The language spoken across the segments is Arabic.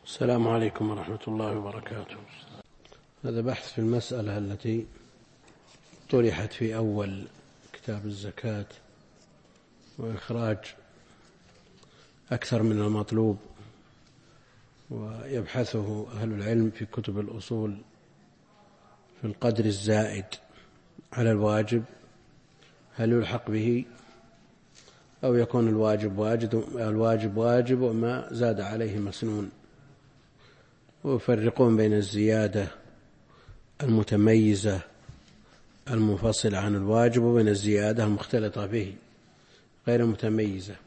السلام عليكم ورحمة الله وبركاته. هذا بحث في المسألة التي طرحت في أول كتاب الزكاة، وإخراج أكثر من المطلوب، ويبحثه أهل العلم في كتب الأصول في القدر الزائد على الواجب، هل يلحق به أو يكون الواجب واجب وما زاد عليه مسنون، ويفرقون بين الزيادة المتميزة المنفصلة عن الواجب وبين الزيادة المختلطة به غير متميزة.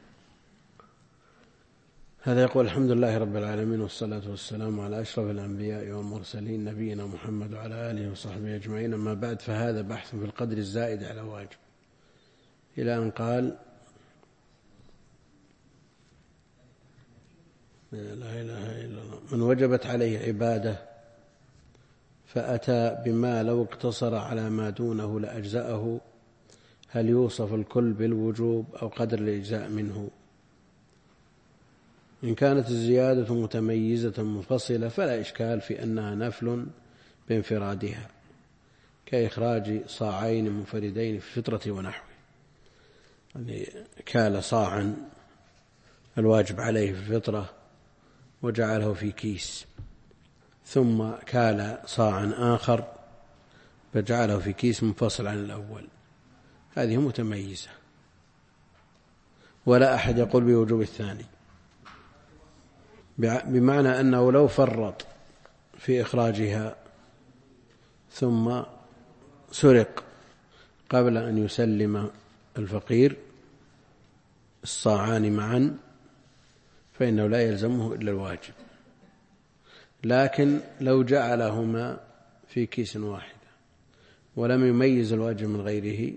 هذا يقول: الحمد لله رب العالمين، والصلاة والسلام على أشرف الأنبياء والمرسلين، نبينا محمد وعلى آله وصحبه أجمعين. أما بعد، فهذا بحث في القدر الزائد على واجب، إلى أن قال: لا إله إلا الله، من وجبت عليه عبادة فأتى بما لو اقتصر على ما دونه لأجزأه، هل يوصف الكل بالوجوب أو قدر الإجزاء منه؟ إن كانت الزيادة متميزة منفصلة فلا إشكال في أنها نفل بانفرادها، كإخراج صاعين منفردين في الفطرة ونحوه، يعني كال صاعا الواجب عليه في الفطرة وجعله في كيس، ثم كال صاعا آخر فجعله في كيس منفصل عن الأول، هذه متميزة، ولا أحد يقول بوجوب الثاني، بمعنى أنه لو فرط في إخراجها ثم سرق قبل أن يسلم الفقير الصاعان معا فإنه لا يلزمه إلا الواجب، لكن لو جعلهما في كيس واحدة ولم يميز الواجب من غيره،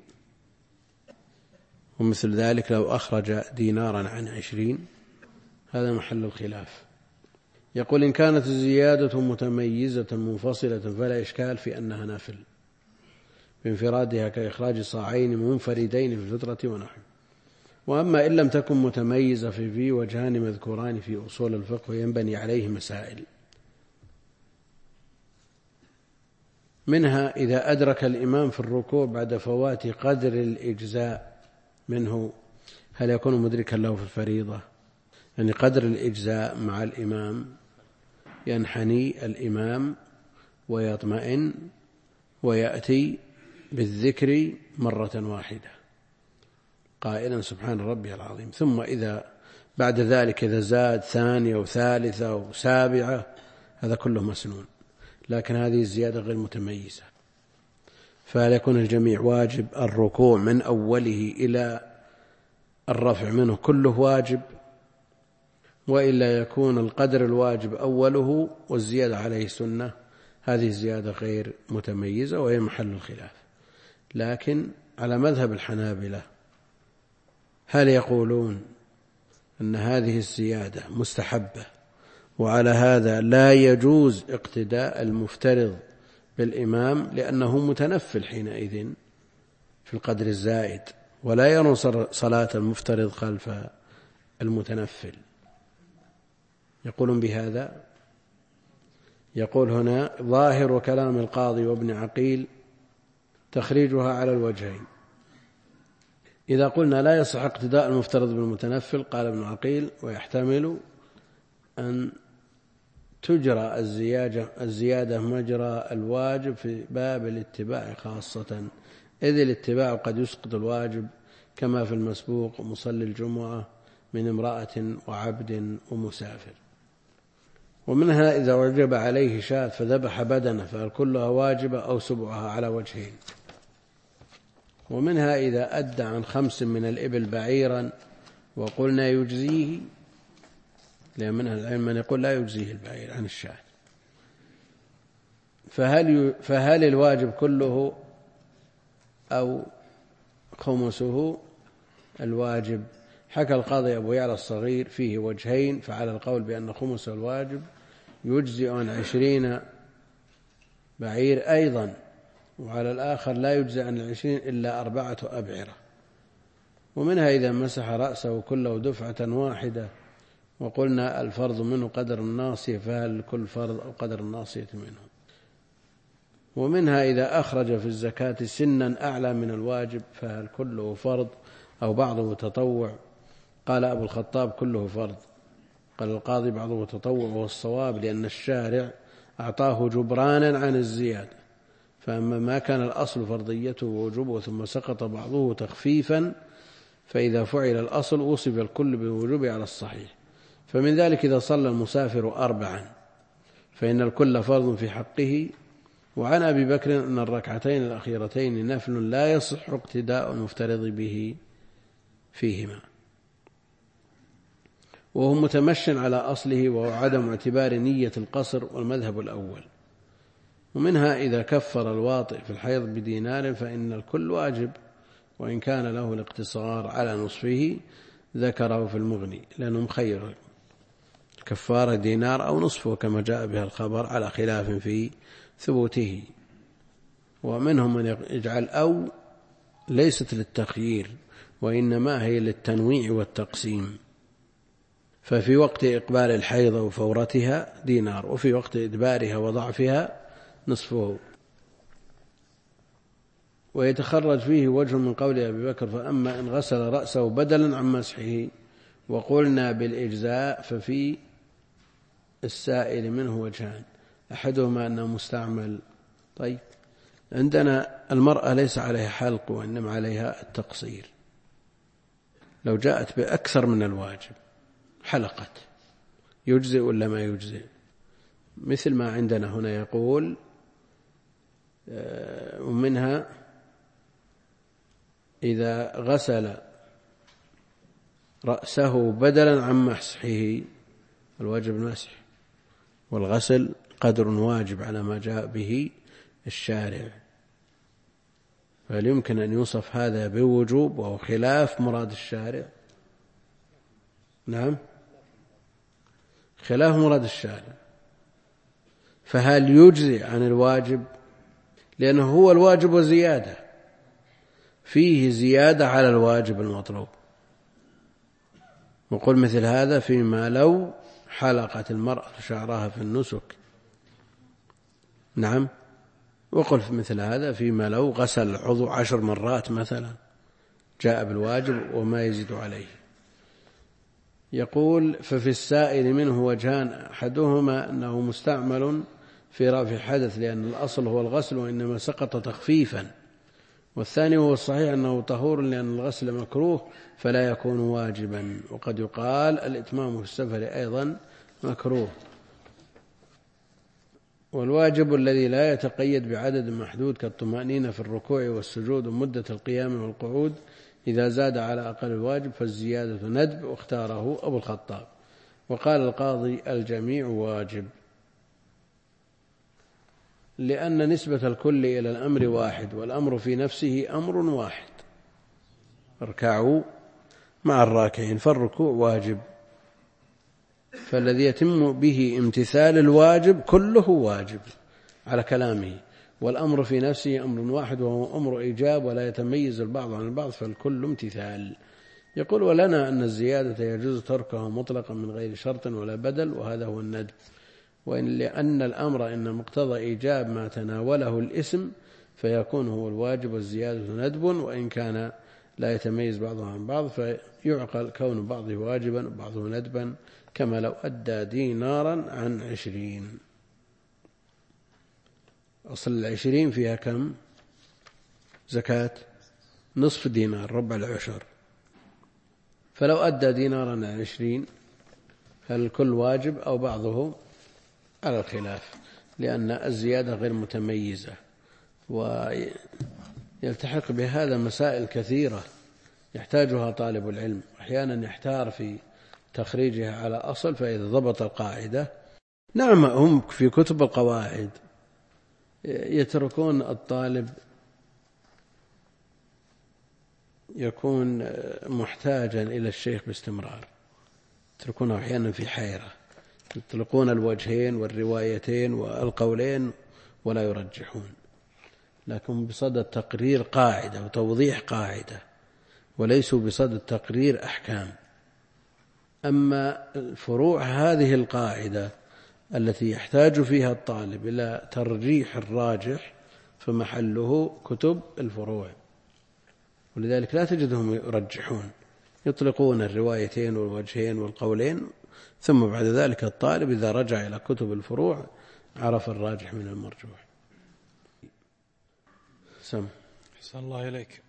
ومثل ذلك لو أخرج دينارا عن 20، هذا محل الخلاف. يقول: إن كانت الزيادة متميزة منفصلة فلا إشكال في أنها نافل بانفرادها، كإخراج صاعين منفردين في الفطرة ونحوه. وأما إن لم تكن متميزة في وجهان مذكوران في أصول الفقه ينبني عليه مسائل، منها: إذا أدرك الإمام في الركوع بعد فوات قدر الإجزاء منه، هل يكون مدركا له في الفريضة؟ يعني قدر الإجزاء مع الإمام، ينحني الإمام ويطمئن ويأتي بالذكر مرة واحدة قائلا سبحان ربي العظيم، ثم إذا بعد ذلك إذا زاد ثانية وثالثة وسابعة هذا كله مسنون، لكن هذه الزيادة غير متميزة، فهل يكون الجميع واجب؟ الركوع من أوله إلى الرفع منه كله واجب، وإلا يكون القدر الواجب أوله والزيادة عليه سنة، هذه الزيادة غير متميزة وهي محل الخلاف. لكن على مذهب الحنابلة هل يقولون أن هذه الزيادة مستحبة، وعلى هذا لا يجوز اقتداء المفترض بالإمام لأنه متنفل حينئذ في القدر الزائد، ولا يرون صلاة المفترض خلف المتنفل، يقولون بهذا. يقول هنا: ظاهر كلام القاضي وابن عقيل تخريجها على الوجهين. إذا قلنا لا يصح اقتداء المفترض بالمتنفل، قال ابن عقيل: ويحتمل أن تجرى الزيادة مجرى الواجب في باب الاتباع خاصة، إذ الاتباع قد يسقط الواجب، كما في المسبوق ومصلي الجمعة من امرأة وعبد ومسافر. ومنها: إذا وجب عليه شاة فذبح بدنه، فهل كلها واجبة أو سبعها على وجهين. ومنها: إذا أدى عن 5 من الإبل بعيرا وقلنا يجزيه، لأن منها العلم من يقول لا يجزيه البعير عن الشاة، فهل الواجب كله أو خمسه؟ الواجب حكى القاضي أبو يعلى الصغير فيه وجهين، فعلى القول بأن خمس الواجب يجزئ عن 20 بعير أيضا، وعلى الآخر لا يجزئ عن 20 إلا 4 أبعرة. ومنها: إذا مسح رأسه كله دفعة واحدة وقلنا الفرض منه قدر الناصية، فهل كل فرض أو قدر الناصية منه. ومنها إذا أخرج في الزكاة سنا أعلى من الواجب فهل كله فرض أو بعضه تطوع؟ قال أبو الخطاب كله فرض. قال القاضي بعضه تطوع، وهو الصواب، لأن الشارع أعطاه جبرانا عن الزيادة، فأما ما كان الأصل فرضيته ووجوبه ثم سقط بعضه تخفيفا، فإذا فعل الأصل وصف الكل بوجوبه على الصحيح. فمن ذلك إذا صلى المسافر 4 فإن الكل فرض في حقه. وعن أبي بكر أن الركعتين الأخيرتين نفل لا يصح اقتداء المفترض به فيهما، وهو متمش على أصله وهو عدم اعتبار نية القصر والمذهب الأول. ومنها إذا كفر الواطئ في الحيض بدينار فإن الكل واجب، وإن كان له الاقتصار على نصفه ذكره في المغني، لأنه مخير كفارة دينار أو نصفه كما جاء بها الخبر على خلاف في ثبوته. ومنهم من يجعل أو ليست للتخيير وإنما هي للتنويع والتقسيم، ففي وقت إقبال الحيض وفورتها دينار، وفي وقت إدبارها وضعفها نصفه. ويتخرج فيه وجه من قول أبي بكر: فأما إن غسل رأسه بدلا عن مسحه وقلنا بالإجزاء ففي السائل منه وجهان، أحدهما أنه مستعمل. طيب، عندنا المرأة ليس عليها حلق وإنما عليها التقصير، لو جاءت بأكثر من الواجب حلقت يجزئ ولا ما يجزئ؟ مثل ما عندنا هنا يقول: ومنها إذا غسل رأسه بدلا عن مسحه، الواجب المسح، والغسل قدر واجب على ما جاء به الشارع، فهل يمكن أن يوصف هذا بوجوب وهو خلاف مراد الشارع؟ نعم، خلاف مراد الشارع. فهل يجزي عن الواجب؟ لأنه هو الواجب وزيادة، فيه زيادة على الواجب المطلوب. وقل مثل هذا فيما لو حلقت المرأة شعرها في النسك. نعم، وقل في مثل هذا فيما لو غسل العضو 10 مرات مثلا، جاء بالواجب وما يزيد عليه. يقول: ففي السائل منه وجهان، أحدهما أنه مستعمل في رفع الحدث لأن الأصل هو الغسل وإنما سقط تخفيفا، والثاني هو الصحيح أنه طهور لأن الغسل مكروه فلا يكون واجبا. وقد يقال الإتمام في السفر أيضا مكروه. والواجب الذي لا يتقيد بعدد محدود كالطمأنينة في الركوع والسجود ومدة القيام والقعود إذا زاد على أقل الواجب فالزيادة ندب، واختاره أبو الخطاب. وقال القاضي: الجميع واجب، لأن نسبة الكل إلى الأمر واحد، والأمر في نفسه أمر واحد: اركعوا مع الراكعين، فالركوع واجب، فالذي يتم به امتثال الواجب كله واجب على كلامه، والأمر في نفسه أمر واحد وهو أمر إيجاب ولا يتميز البعض عن البعض فالكل امتثال. يقول: ولنا أن الزيادة يجوز تركها مطلقا من غير شرط ولا بدل، وهذا هو الندب، وإن لأن الأمر إن مقتضى إيجاب ما تناوله الاسم فيكون هو الواجب، والزيادة ندب وإن كان لا يتميز بعضها عن بعض، فيعقل كون بعضه واجبا وبعضه ندبا، كما لو أدى دينارا عن 20. أصل 20 فيها كم زكاة؟ نصف دينار، ربع العشر. فلو أدى دينارا عن 20 هل الكل واجب أو بعضه؟ على الخلاف، لأن الزيادة غير متميزة، ويلتحق بهذا مسائل كثيرة يحتاجها طالب العلم، أحيانا يحتار في تخريجها على أصل، فإذا ضبط القاعدة. نعم، هم في كتب القواعد يتركون الطالب يكون محتاجا إلى الشيخ باستمرار، يتركونه أحيانا في حيرة، يطلقون الوجهين والروايتين والقولين ولا يرجحون، لكن بصدد تقرير قاعدة وتوضيح قاعدة، وليسوا بصدد تقرير أحكام. أما الفروع هذه القاعدة التي يحتاج فيها الطالب إلى ترجيح الراجح فمحله كتب الفروع، ولذلك لا تجدهم يرجحون، يطلقون الروايتين والوجهين والقولين، ثم بعد ذلك الطالب إذا رجع إلى كتب الفروع عرف الراجح من المرجوح. سم. أحسن الله إليك.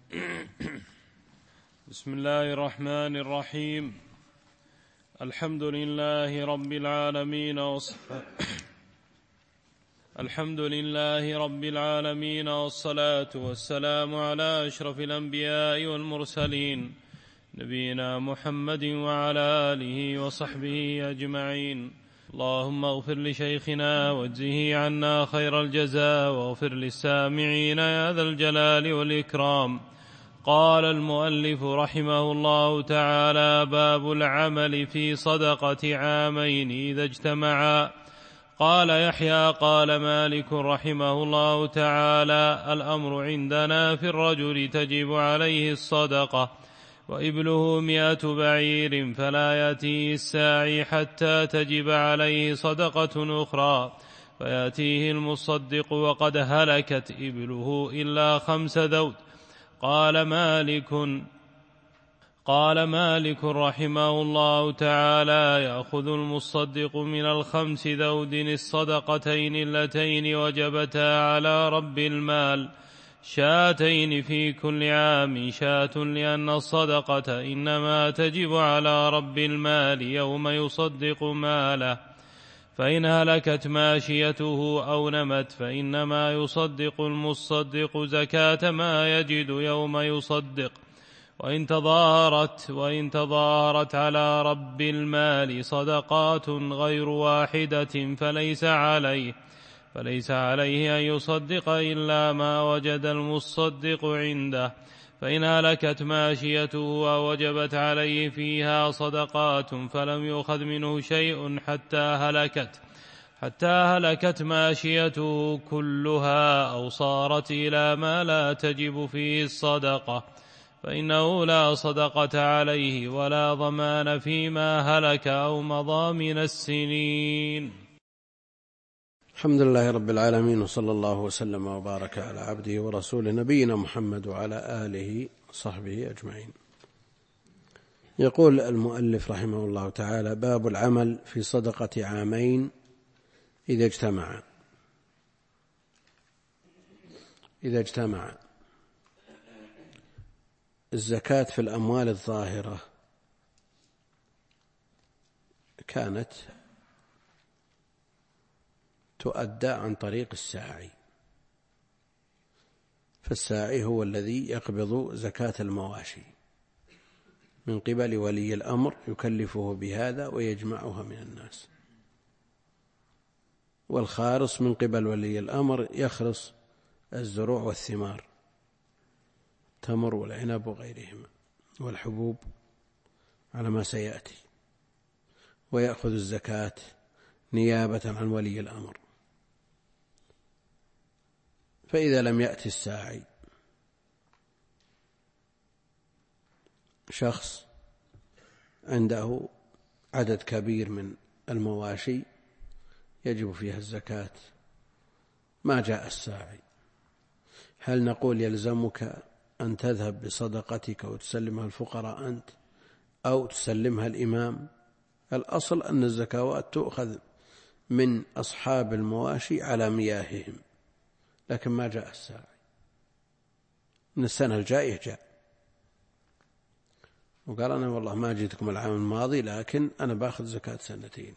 بسم الله الرحمن الرحيم. الحمد لله رب العالمين والصلاة والسلام على أشرف الأنبياء والمرسلين نبينا محمد وعلى آله وصحبه أجمعين. اللهم اغفر لشيخنا واجزه عنا خير الجزاء، واغفر للسامعين يا ذا الجلال والإكرام. قال المؤلف رحمه الله تعالى: باب العمل في صدقة عامين إذا اجتمعا. قال يحيى قال مالك رحمه الله تعالى: الأمر عندنا في الرجل تجب عليه الصدقة وإبله 100 بعير، فلا يأتيه الساعي حتى تجب عليه صدقة أخرى، فيأتيه المصدق وقد هلكت إبله إلا 5 ذود. قال مالك رحمه الله تعالى: يأخذ المصدق من 5 ذود الصدقتين اللتين وجبتا على رب المال، 2 في كل عام 2، لأن الصدقة إنما تجب على رب المال يوم يصدق ماله، فإن هلكت ماشيته أو نمت فإنما يصدق المصدق زكاة ما يجد يوم يصدق. وإن تظاهرت على رب المال صدقات غير واحدة فليس عليه أن يصدق إلا ما وجد المصدق عنده، فإن هلكت ماشيته أو وجبت عليه فيها صدقات فلم يؤخذ منه شيء حتى هلكت ماشيته كلها أو صارت إلى ما لا تجب فيه الصدقة، فإنه لا صدقة عليه ولا ضمان فيما هلك أو مضى من السنين. الحمد لله رب العالمين، وصلى الله وسلم وبارك على عبده ورسوله نبينا محمد وعلى آله وصحبه أجمعين. يقول المؤلف رحمه الله تعالى: باب العمل في صدقة عامين إذا اجتمع. الزكاة في الأموال الظاهرة كانت تؤدى عن طريق الساعي، فالساعي هو الذي يقبض زكاة المواشي من قبل ولي الأمر، يكلفه بهذا ويجمعها من الناس، والخارص من قبل ولي الأمر يخرص الزروع والثمار، التمر والعنب وغيرهما والحبوب على ما سيأتي، ويأخذ الزكاة نيابة عن ولي الأمر. فإذا لم يأتي الساعي، شخص عنده عدد كبير من المواشي يجب فيها الزكاة، ما جاء الساعي، هل نقول يلزمك أن تذهب بصدقتك وتسلمها الفقراء أنت، أو تسلمها الإمام؟ الأصل أن الزكوات تؤخذ من أصحاب المواشي على مياههم، لكن ما جاء الساعي. من السنة الجاية جاء وقال: أنا والله ما جيتكم العام الماضي، لكن أنا باخذ زكاة 2 سنين.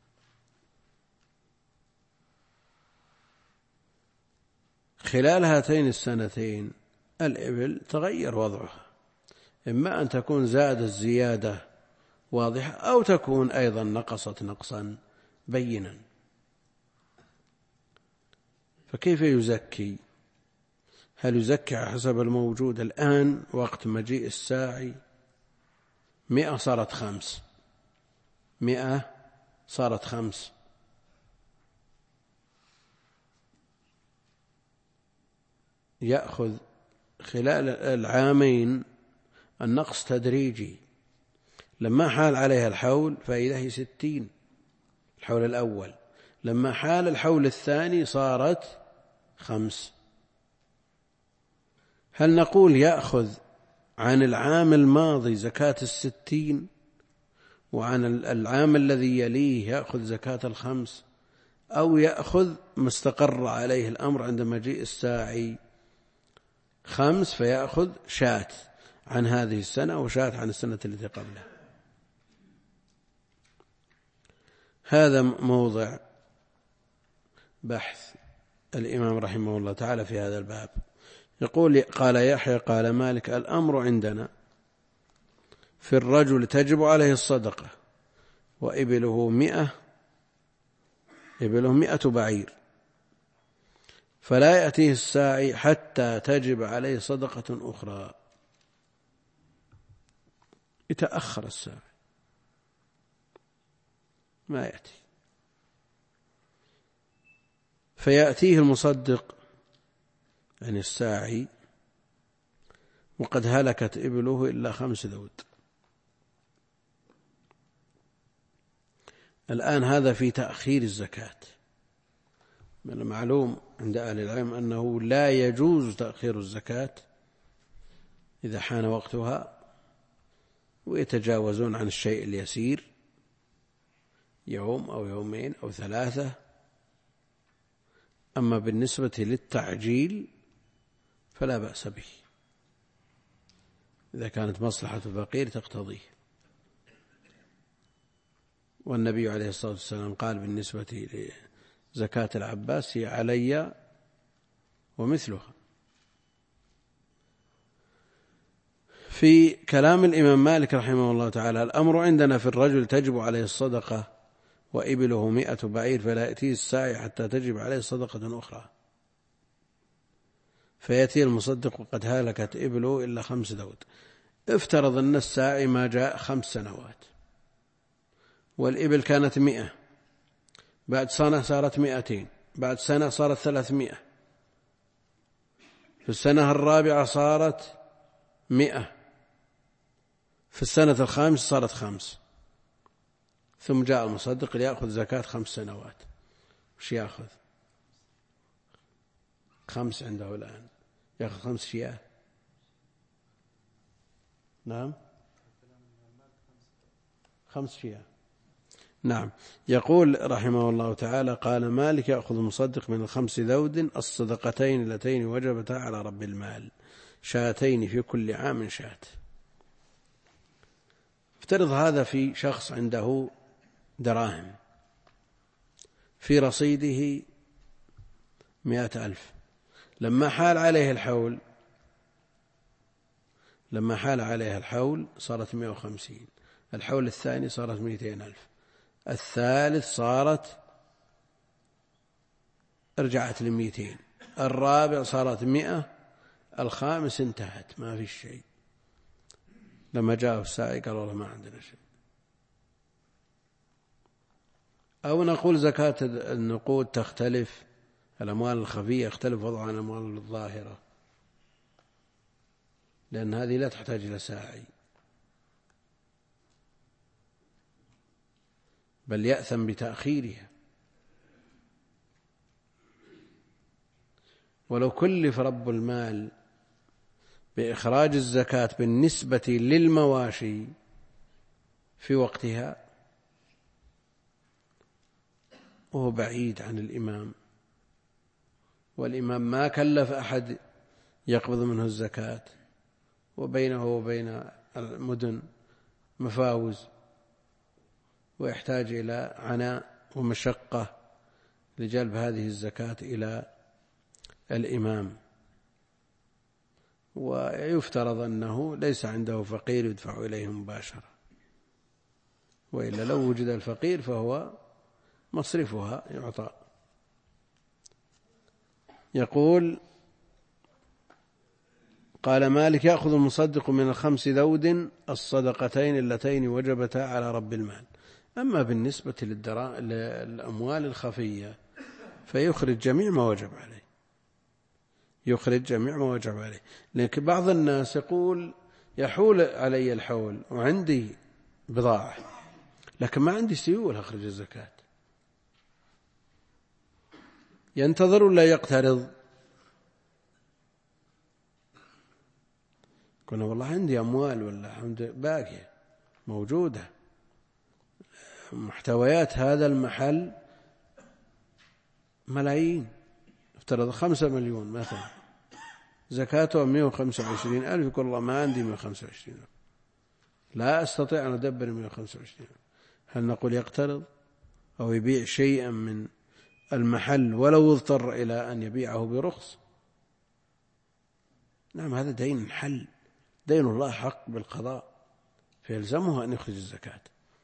خلال هاتين 2 سنين الإبل تغير وضعها، إما أن تكون زادت الزيادة واضحة، أو تكون أيضا نقصت نقصا بينا، فكيف يزكي؟ هل يزكي حسب الموجود الآن وقت مجيء الساعي؟ 100 صارت 5، 100 صارت 5، يأخذ خلال العامين النقص تدريجي، لما حال عليها الحول فإذا هي 60 الحول الأول، لما حال الحول الثاني صارت 5. هل نقول يأخذ عن العام الماضي زكاة 60 وعن العام الذي يليه يأخذ زكاة 5، أو يأخذ ما استقر عليه الأمر عند مجيء الساعي 5 فيأخذ شاة عن هذه السنة وشاة عن السنة التي قبلها؟ هذا موضع بحث الإمام رحمه الله تعالى في هذا الباب. يقول قال يحيى قال مالك: الأمر عندنا في الرجل تجب عليه الصدقة وإبله 100 بعير، فلا يأتيه الساعي حتى تجب عليه صدقة أخرى. يتأخر الساعي ما يأتي، فيأتيه المصدق يعني الساعي وقد هلكت إبله إلا 5 ذود. الآن هذا في تأخير الزكاة. من المعلوم عند أهل العلم أنه لا يجوز تأخير الزكاة إذا حان وقتها، ويتجاوزون عن الشيء اليسير يوم أو يومين أو 3. أما بالنسبة للتعجيل فلا بأس به إذا كانت مصلحة الفقير تقتضيه. والنبي عليه الصلاة والسلام قال بالنسبة لزكاة العباس: هي علي ومثلها. في كلام الإمام مالك رحمه الله تعالى: الأمر عندنا في الرجل تجب عليه الصدقة وإبله 100 بعير، فلا يأتيه الساعي حتى تجب عليه صدقة أخرى، فيأتي المصدق وقد هلكت إبله إلا 5 ذود. افترض أن الساعي ما جاء 5 سنوات والإبل كانت 100، بعد سنة صارت 200، بعد سنة صارت 300، في السنة الرابعة صارت 100، في السنة الخامسة صارت 5. ثم جاء المصدق ليأخذ زكاة 5 سنوات. وش يأخذ؟ 5 عنده الآن، يأخذ 5 شياه. نعم، 5 شياه. نعم. يقول رحمه الله تعالى: قال مالك: يأخذ المصدق من 5 ذود الصدقتين اللتين وجبتا على رب المال، 2 في كل عام شاة. افترض هذا في شخص عنده دراهم في رصيده 100,000، لما حال عليها الحول صارت 150، الحول الثاني صارت 200,000، الثالث صارت رجعت 200، الرابع صارت 100، الخامس انتهت ما في شيء. لما جاء الساعي قال: والله ما عندنا شيء. أو نقول زكاة النقود تختلف، الأموال الخفية يختلف وضعها عن الأموال الظاهرة، لأن هذه لا تحتاج إلى ساعي، بل يأثم بتأخيرها. ولو كلف رب المال بإخراج الزكاة بالنسبة للمواشي في وقتها وهو بعيد عن الإمام، والإمام ما كلف أحد يقبض منه الزكاة، وبينه وبين المدن مفاوز، ويحتاج إلى عناء ومشقة لجلب هذه الزكاة إلى الإمام، ويفترض أنه ليس عنده فقير يدفع إليه مباشرة، وإلا لو وجد الفقير فهو مصرفها يعطى. يقول: قال مالك: يأخذ المصدق من 5 ذود الصدقتين اللتين وجبتا على رب المال. أما بالنسبة للأموال الخفية فيخرج جميع ما وجب عليه، لكن بعض الناس يقول: يحول علي الحول وعندي بضاعة، لكن ما عندي سيولة أخرج الزكاة، ينتظر ولا يقترض؟ كنا والله عندي أموال ولا باقية موجودة، محتويات هذا المحل ملايين، افترض 5 مليون مثلا، زكاته 125,000، يقول الله ما عندي 125,000، لا أستطيع أن أدبر 125,000. هل نقول يقترض أو يبيع شيئا من المحل ولو اضطر إلى أن يبيعه برخص؟ نعم، هذا دين حل، دين الله حق بالقضاء، فيلزمه أن يخرج الزكاة.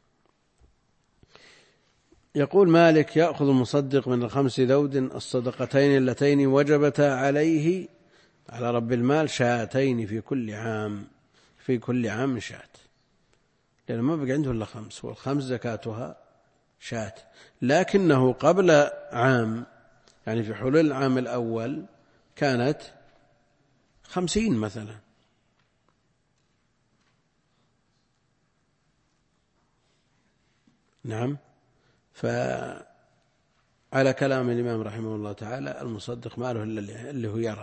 يقول مالك: يأخذ المصدق من ال5 ذود الصدقتين اللتين وجبتا عليه على رب المال شاتين في كل عام شاة، لأنه ما بقى عنده إلا 5، وال5 زكاتها شاة، لكنه قبل عام، يعني في حلول العام الأول كانت 50 مثلا، نعم. فعلى كلام الإمام رحمه الله تعالى المصدق ماله اللي هو يرى،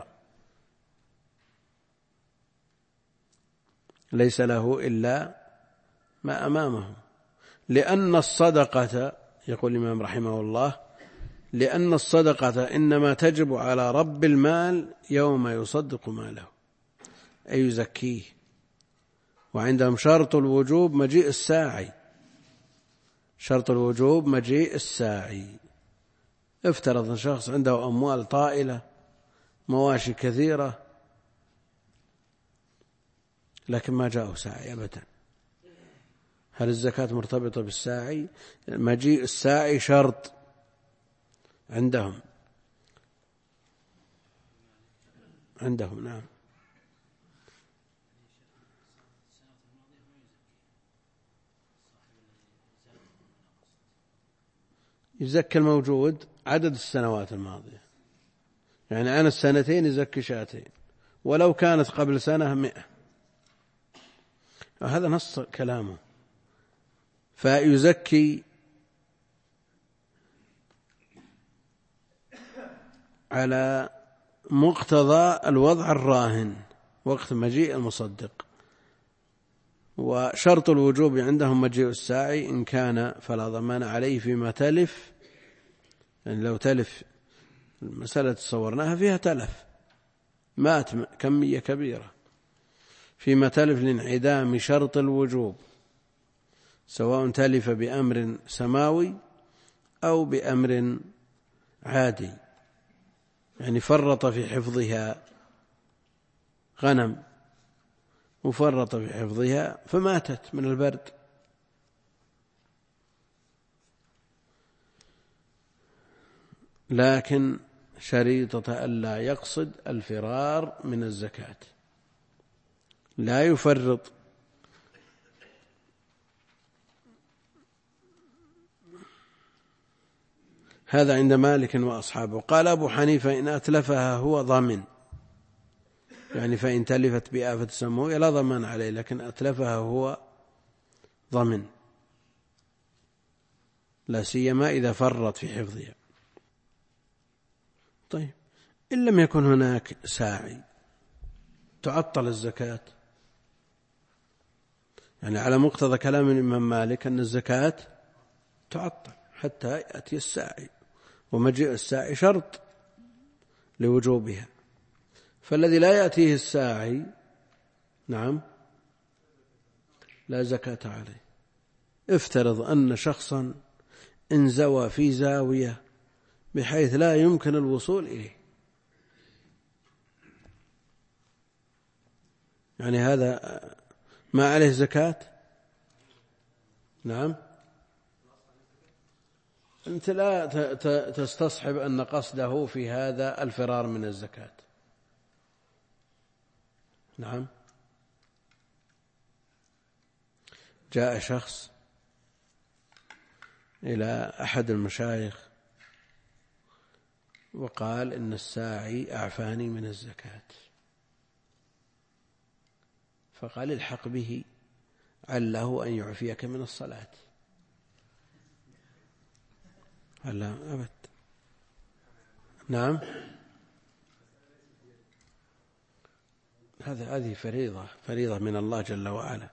ليس له إلا ما أمامه، لأن الصدقة، يقول الإمام رحمه الله، لأن الصدقة إنما تجب على رب المال يوم يصدق ماله، أي يزكيه. وعندهم شرط الوجوب مجيء الساعي، شرط الوجوب مجيء الساعي. افترض شخص عنده أموال طائلة، مواشي كثيرة، لكن ما جاءه ساعي أبدا، هل الزكاة مرتبطة بالساعي؟ مجيء الساعي شرط عندهم، نعم. يزكي الموجود عدد السنوات الماضية، يعني أنا السنتين يزكي شاتين، ولو كانت قبل سنة 100، هذا نص كلامه. فيزكي على مقتضى الوضع الراهن وقت مجيء المصدق. وشرط الوجوب عندهم مجيء الساعي، إن كان فلا ضمان عليه فيما تلف، يعني لو تلف المسألة تصورناها فيها تلف، مات كمية كبيرة، فيما تلف لانعدام شرط الوجوب، سواء تلف بأمر سماوي أو بأمر عادي، يعني فرط في حفظها غنم وفرط في حفظها فماتت من البرد، لكن شريطة ألا يقصد الفرار من الزكاة، لا يفرط. هذا عند مالك وأصحابه. قال أبو حنيفة: إن أتلفها هو ضامن، يعني فإن تلفت بآفة سموية لا ضمان عليه، لكن أتلفها هو ضمن، لا سيما إذا فرط في حفظها. طيب، إن لم يكن هناك ساعي تعطل الزكاة، يعني على مقتضى كلام الإمام مالك أن الزكاة تعطل حتى يأتي الساعي، ومجيء الساعي شرط لوجوبها، فالذي لا يأتيه الساعي نعم لا زكاة عليه. افترض أن شخصا انزوى في زاوية بحيث لا يمكن الوصول إليه، يعني هذا ما عليه زكاة؟ نعم. أنت لا تستصحب أن قصده في هذا الفرار من الزكاة. نعم. جاء شخص إلى أحد المشايخ وقال: إن الساعي أعفاني من الزكاة، فقال: الحق به عله أن يعفيك من الصلاة. لا أبد. نعم، هذه فريضة من الله جل وعلا،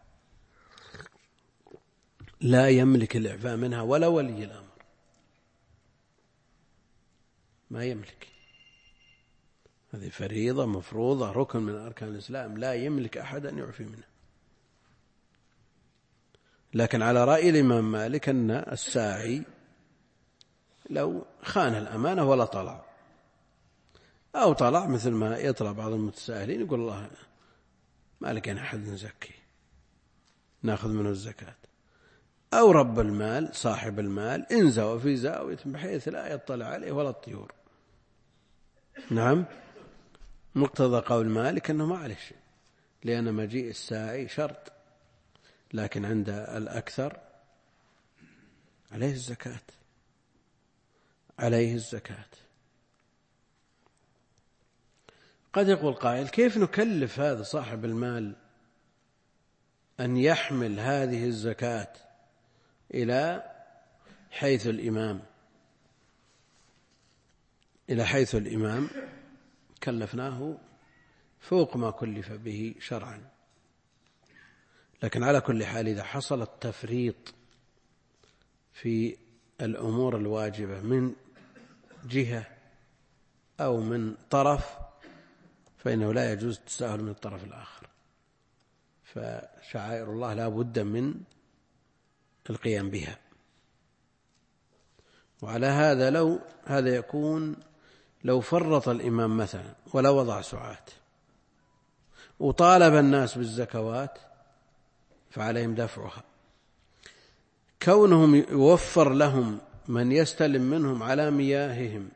لا يملك الإعفاء منها ولا ولي الأمر، ما يملك. هذه فريضة مفروضة، ركن من أركان الإسلام، لا يملك أحد أن يعفي منها. لكن على رأي الإمام مالك أن الساعي لو خان الأمانة ولا طلع، أو طلع مثل ما يطلع بعض المتساهلين يقول الله ما لقينا أحد نزكي نأخذ منه الزكاة، أو رب المال صاحب المال انزوى في زاوية بحيث لا يطلع عليه ولا الطيور. نعم، مقتضى قول مالك أنه ما عليه شيء، لأن مجيء الساعي شرط، لكن عند الأكثر عليه الزكاة، عليه الزكاة. قد يقول قائل كيف نكلف هذا صاحب المال أن يحمل هذه الزكاة إلى حيث الإمام كلفناه فوق ما كلف به شرعا. لكن على كل حال إذا حصل التفريط في الأمور الواجبة من جهة أو من طرف فإنه لا يجوز التساهل من الطرف الآخر، فشعائر الله لا بد من القيام بها. وعلى هذا هذا يكون لو فرط الإمام مثلا ولا وضع سعاة وطالب الناس بالزكوات فعليهم دفعها. كونهم يوفر لهم من يستلم منهم على مياههم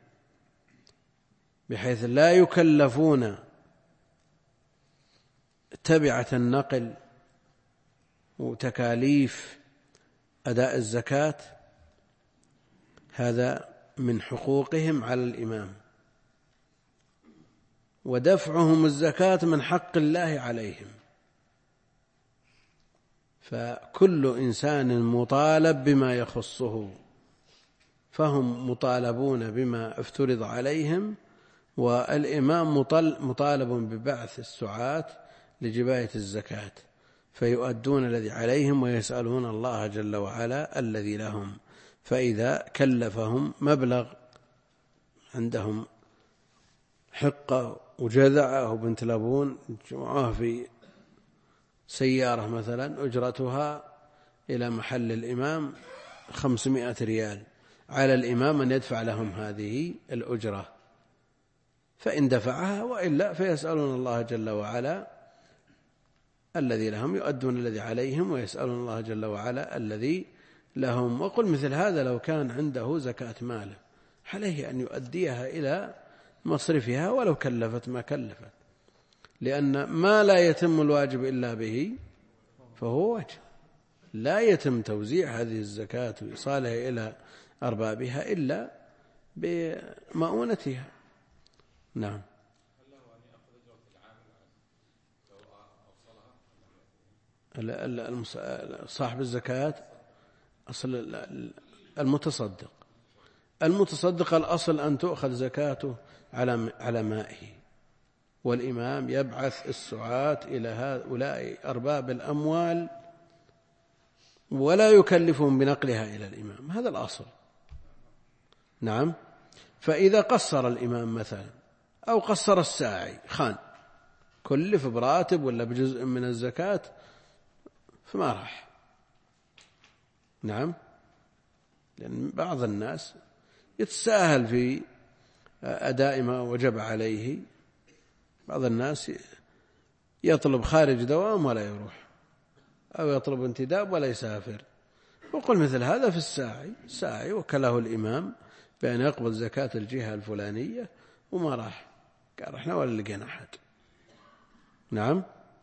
بحيث لا يكلفون تبعة النقل وتكاليف أداء الزكاة، هذا من حقوقهم على الإمام، ودفعهم الزكاة من حق الله عليهم. فكل إنسان مطالب بما يخصه، فهم مطالبون بما افترض عليهم، والإمام مطالب ببعث السعاة لجباية الزكاة، فيؤدون الذي عليهم ويسألون الله جل وعلا الذي لهم. فإذا كلفهم مبلغ عندهم حقة وجذعة وبنت لبون جمعوها في سيارة مثلا أجرتها إلى محل الإمام 500 ريال، على الإمام أن يدفع لهم هذه الأجرة، فإن دفعها، وإلا فيسألون الله جل وعلا الذي لهم، يؤدون الذي عليهم ويسألون الله جل وعلا الذي لهم. وقل مثل هذا لو كان عنده زكاة ماله عليه أن يؤديها إلى مصرفها ولو كلفت ما كلفت، لأن ما لا يتم الواجب إلا به فهو واجب، لا يتم توزيع هذه الزكاة وإيصالها إلى أربابها إلا بمؤونتها. نعم. صاحب الزكاة أصل المتصدق الأصل أن تؤخذ زكاته على مائه، والإمام يبعث السعاة إلى هؤلاء أرباب الأموال ولا يكلفهم بنقلها إلى الإمام، هذا الأصل. نعم. فإذا قصر الإمام مثلا أو قصر الساعي خان كلف براتب ولا بجزء من الزكاة فما راح. نعم، لأن بعض الناس يتساهل في أداء ما وجب عليه، بعض الناس يطلب خارج دوام ولا يروح، أو يطلب انتداب ولا يسافر. وقل مثل هذا في الساعي وكله الإمام بأن يقبض زكاة الجهة الفلانية وما راح، قال احنا ولا لقينا أحد. نعم،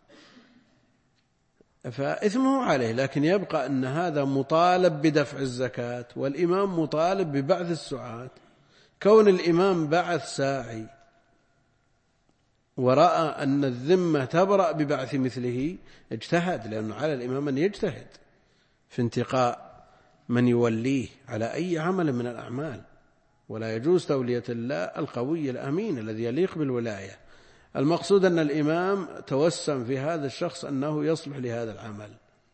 فإثمه عليه، لكن يبقى أن هذا مطالب بدفع الزكاة والإمام مطالب ببعث السعاة. كون الإمام بعث ساعي ورأى أن الذمة تبرأ ببعث مثله اجتهد، لأنه على الإمام أن يجتهد في انتقاء من يوليه على أي عمل من الأعمال، ولا يجوز تولية الله القوي الأمين الذي يليق بالولاية. المقصود أن الإمام توسم في هذا الشخص أنه يصلح لهذا العمل،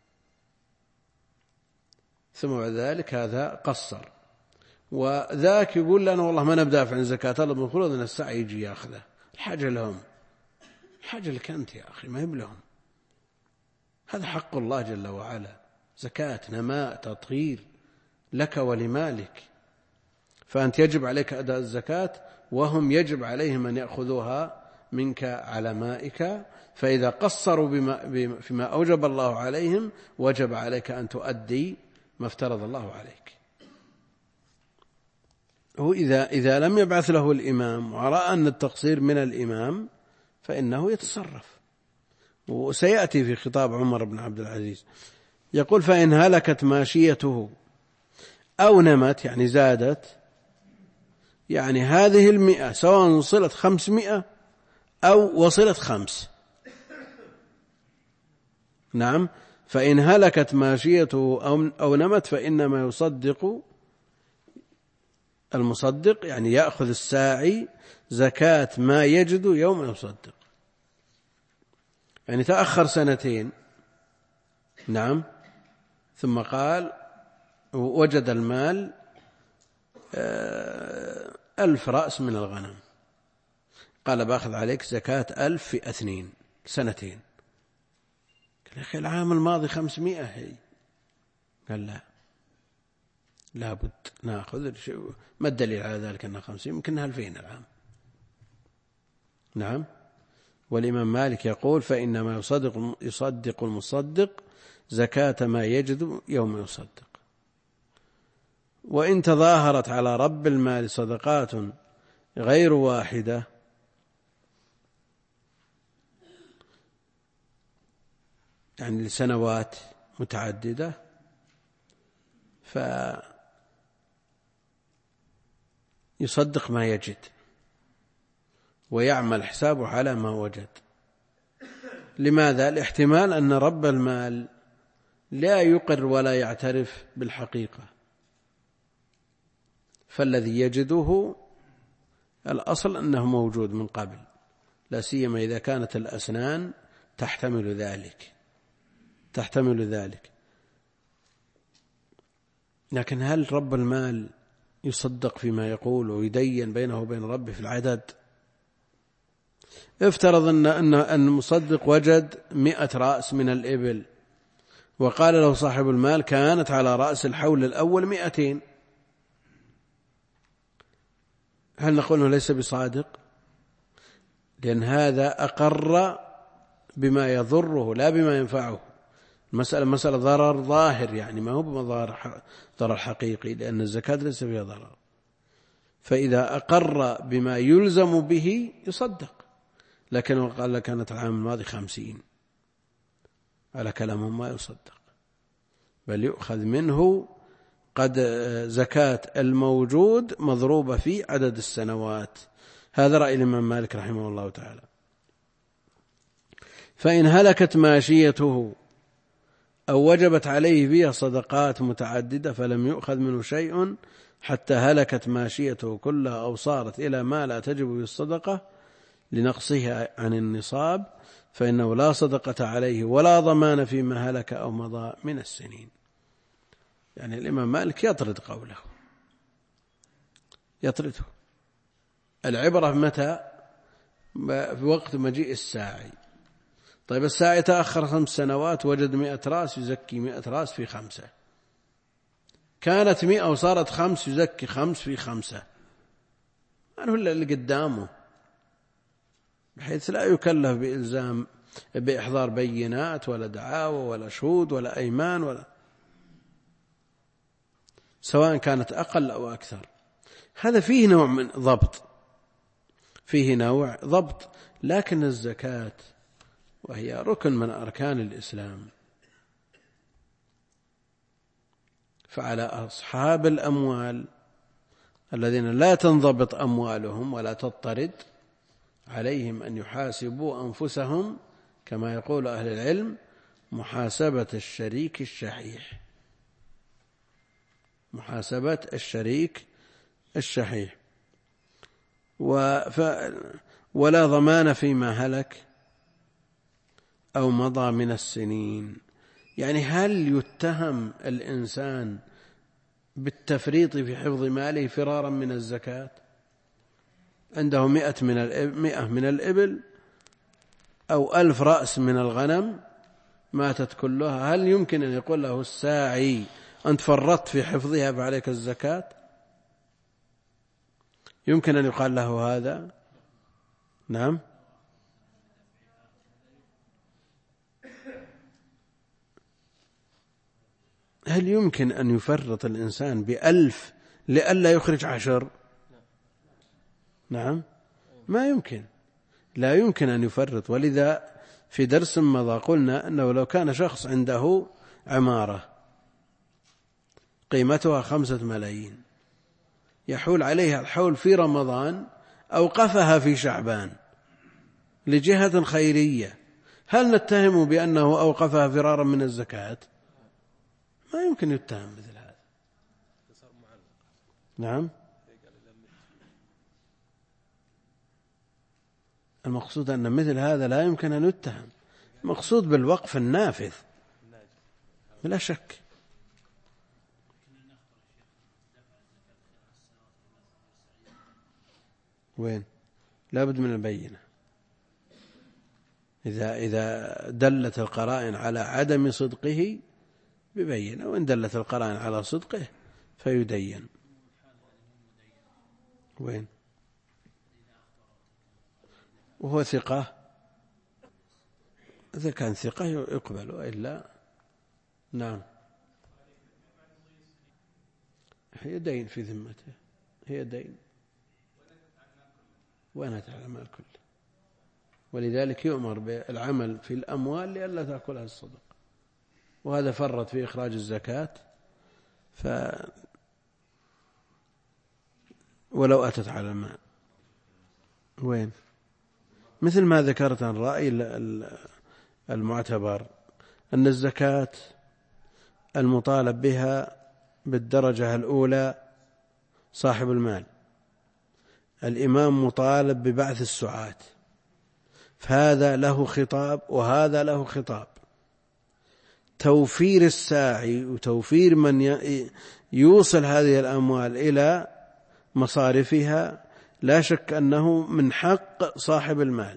ثم بعد ذلك هذا قصر، وذاك يقول لنا والله ما نبدأ عن زكاة الله بالخلود أن السعي يجي يأخذه. الحاجة لهم، الحاجة لك أنت يا أخي، ما هي لهم. هذا حق الله جل وعلا، زكاة نماء تطهير لك ولمالك، فأنت يجب عليك أداء الزكاة، وهم يجب عليهم أن يأخذوها منك على مائك. فإذا قصروا فيما أوجب الله عليهم وجب عليك أن تؤدي ما افترض الله عليك. هو إذا لم يبعث له الإمام ورأى أن التقصير من الإمام فإنه يتصرف. وسيأتي في خطاب عمر بن عبد العزيز يقول: فإن هلكت ماشيته أو نمت، يعني زادت، يعني هذه 100 سواء وصلت 500 أو وصلت 5. نعم، فإن هلكت ماشيته أو نمت فإنما يصدق المصدق، يعني يأخذ الساعي زكاة ما يجد يوم يصدق. يعني تأخر 2 نعم، ثم قال وجد المال 1000 رأس من الغنم، قال باخذ عليك زكاة 1000 في 2 2. قال يا أخي العام الماضي 500 هي. قال لا، لابد نأخذ. ما الدليل على ذلك أنها 50؟ يمكنها 2000 العام. نعم. والإمام مالك يقول: فإنما يصدق المصدق زكاة ما يجد يوم يصدق. وإن تظاهرت على رب المال صدقات غير واحدة، يعني لسنوات متعددة، فيصدق ما يجد ويعمل حسابه على ما وجد. لماذا؟ الاحتمال أن رب المال لا يقر ولا يعترف بالحقيقة، فالذي يجده الأصل أنه موجود من قبل، لا سيما إذا كانت الأسنان تحتمل ذلك. لكن هل رب المال يصدق فيما يقول ويدين بينه وبين ربه في العدد؟ افترض أن المصدق وجد 100 رأس من الإبل، وقال له صاحب المال كانت على رأس الحول الأول 200، هل نقول أنه ليس بصادق؟ لأن هذا أقر بما يضره لا بما ينفعه. مسألة ضرر ظاهر، يعني ما هو ضرر حقيقي، لأن الزكاة ليس فيها ضرر. فإذا أقر بما يلزم به يصدق. لكن قال كانت العام الماضي 50، على كلامهم ما يصدق، بل يؤخذ منه قد زكاة الموجود مضروبة في عدد السنوات. هذا رأي الإمام مالك رحمه الله تعالى. فإن هلكت ماشيته أو وجبت عليه فيها صدقات متعددة فلم يؤخذ منه شيء حتى هلكت ماشيته كلها أو صارت إلى ما لا تجب به الصدقة لنقصها عن النصاب، فإنه لا صدقة عليه ولا ضمان فيما هلك أو مضى من السنين. يعني الإمام مالك يطرد قوله، يطرده. العبرة متى؟ في وقت مجيء الساعي. طيب الساعي تأخر 5 سنوات، وجد 100 رأس، يزكي 100 رأس في 5. كانت 100 وصارت 5، يزكي 5 في 5. من هو اللي قدامه؟ بحيث لا يكلف بإلزام بإحضار بينات ولا دعاوى ولا شهود ولا أيمان ولا، سواء كانت أقل أو أكثر. هذا فيه نوع من ضبط، لكن الزكاة وهي ركن من أركان الإسلام، فعلى أصحاب الأموال الذين لا تنضبط أموالهم ولا تضطرد عليهم أن يحاسبوا أنفسهم كما يقول أهل العلم محاسبة الشريك الشحيح، محاسبة الشريك الشحيح. ولا ضمان فيما هلك أو مضى من السنين. يعني هل يتهم الإنسان بالتفريط في حفظ ماله فرارا من الزكاة؟ عنده 100 من الإبل أو 1000 رأس من الغنم ماتت كلها، هل يمكن أن يقول له الساعي أنت فرطت في حفظها فعليك الزكاة؟ يمكن أن يقال له هذا؟ نعم. هل يمكن أن يفرط الإنسان ب1000 لئلا يخرج 10؟ نعم، ما يمكن، لا يمكن أن يفرط. ولذا في درس مضى قلنا أنه لو كان شخص عنده عمارة قيمتها 5 ملايين يحول عليها الحول في رمضان، أوقفها في شعبان لجهة خيرية، هل نتهم بأنه أوقفها فرارا من الزكاة؟ ما يمكن يتهم مثل هذا. نعم، المقصود أن مثل هذا لا يمكن أن يتهم، مقصود بالوقف النافذ بلا شك. وين؟ لابد من البينة. إذا دلت القرائن على عدم صدقه ببينة، وإن دلت القرائن على صدقه فيدين. وين؟ وهو ثقة، إذا كان ثقة يقبل، وإلا نعم. هي دين في ذمته، هي دين وأنا تعالى المال كله، ولذلك يؤمر بالعمل في الأموال لئلا تأكلها الصدقة. وهذا فرط في إخراج الزكاة ولو أتت على المال. وين؟ مثل ما ذكرت عن رأي المعتبر أن الزكاة المطالب بها بالدرجة الأولى صاحب المال، الإمام مطالب ببعث السعاة، فهذا له خطاب وهذا له خطاب. توفير الساعي وتوفير من يوصل هذه الأموال إلى مصارفها لا شك أنه من حق صاحب المال،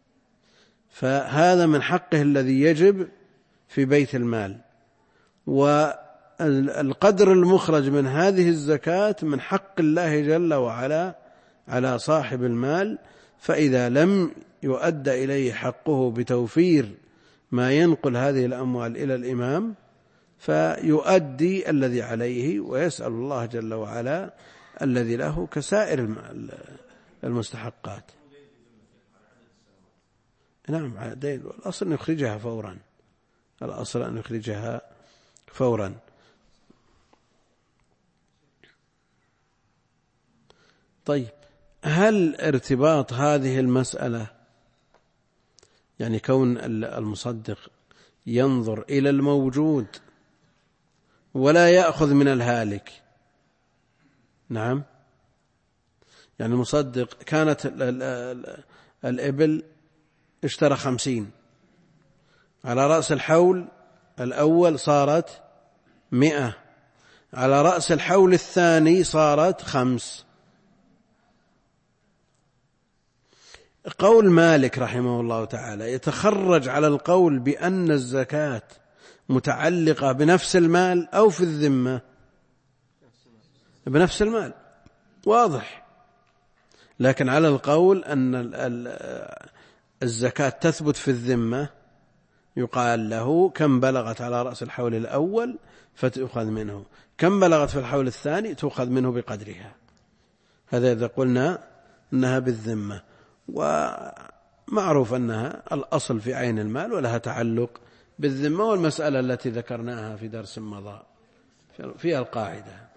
فهذا من حقه الذي يجب في بيت المال. والقدر المخرج من هذه الزكاة من حق الله جل وعلا على صاحب المال، فإذا لم يؤدى إليه حقه بتوفير ما ينقل هذه الأموال إلى الإمام فيؤدي الذي عليه ويسأل الله جل وعلا الذي له كسائر المستحقات. نعم، دين، الأصل أن يخرجها فورا، الأصل أن يخرجها فورا. طيب، هل ارتباط هذه المسألة، يعني كون المصدق ينظر إلى الموجود ولا يأخذ من الهالك؟ نعم، يعني المصدق كانت الإبل اشترى 50، على رأس الحول الأول صارت 100، على رأس الحول الثاني صارت 5. قول مالك رحمه الله تعالى يتخرج على القول بأن الزكاة متعلقة بنفس المال أو في الذمة؟ بنفس المال، واضح. لكن على القول أن الزكاة تثبت في الذمة يقال له كم بلغت على رأس الحول الأول فتؤخذ منه، كم بلغت في الحول الثاني تؤخذ منه بقدرها. هذا إذا قلنا أنها بالذمة. ومعروف أنها الأصل في عين المال ولها تعلق بالذمة، والمسألة التي ذكرناها في درس مضى فيها القاعدة.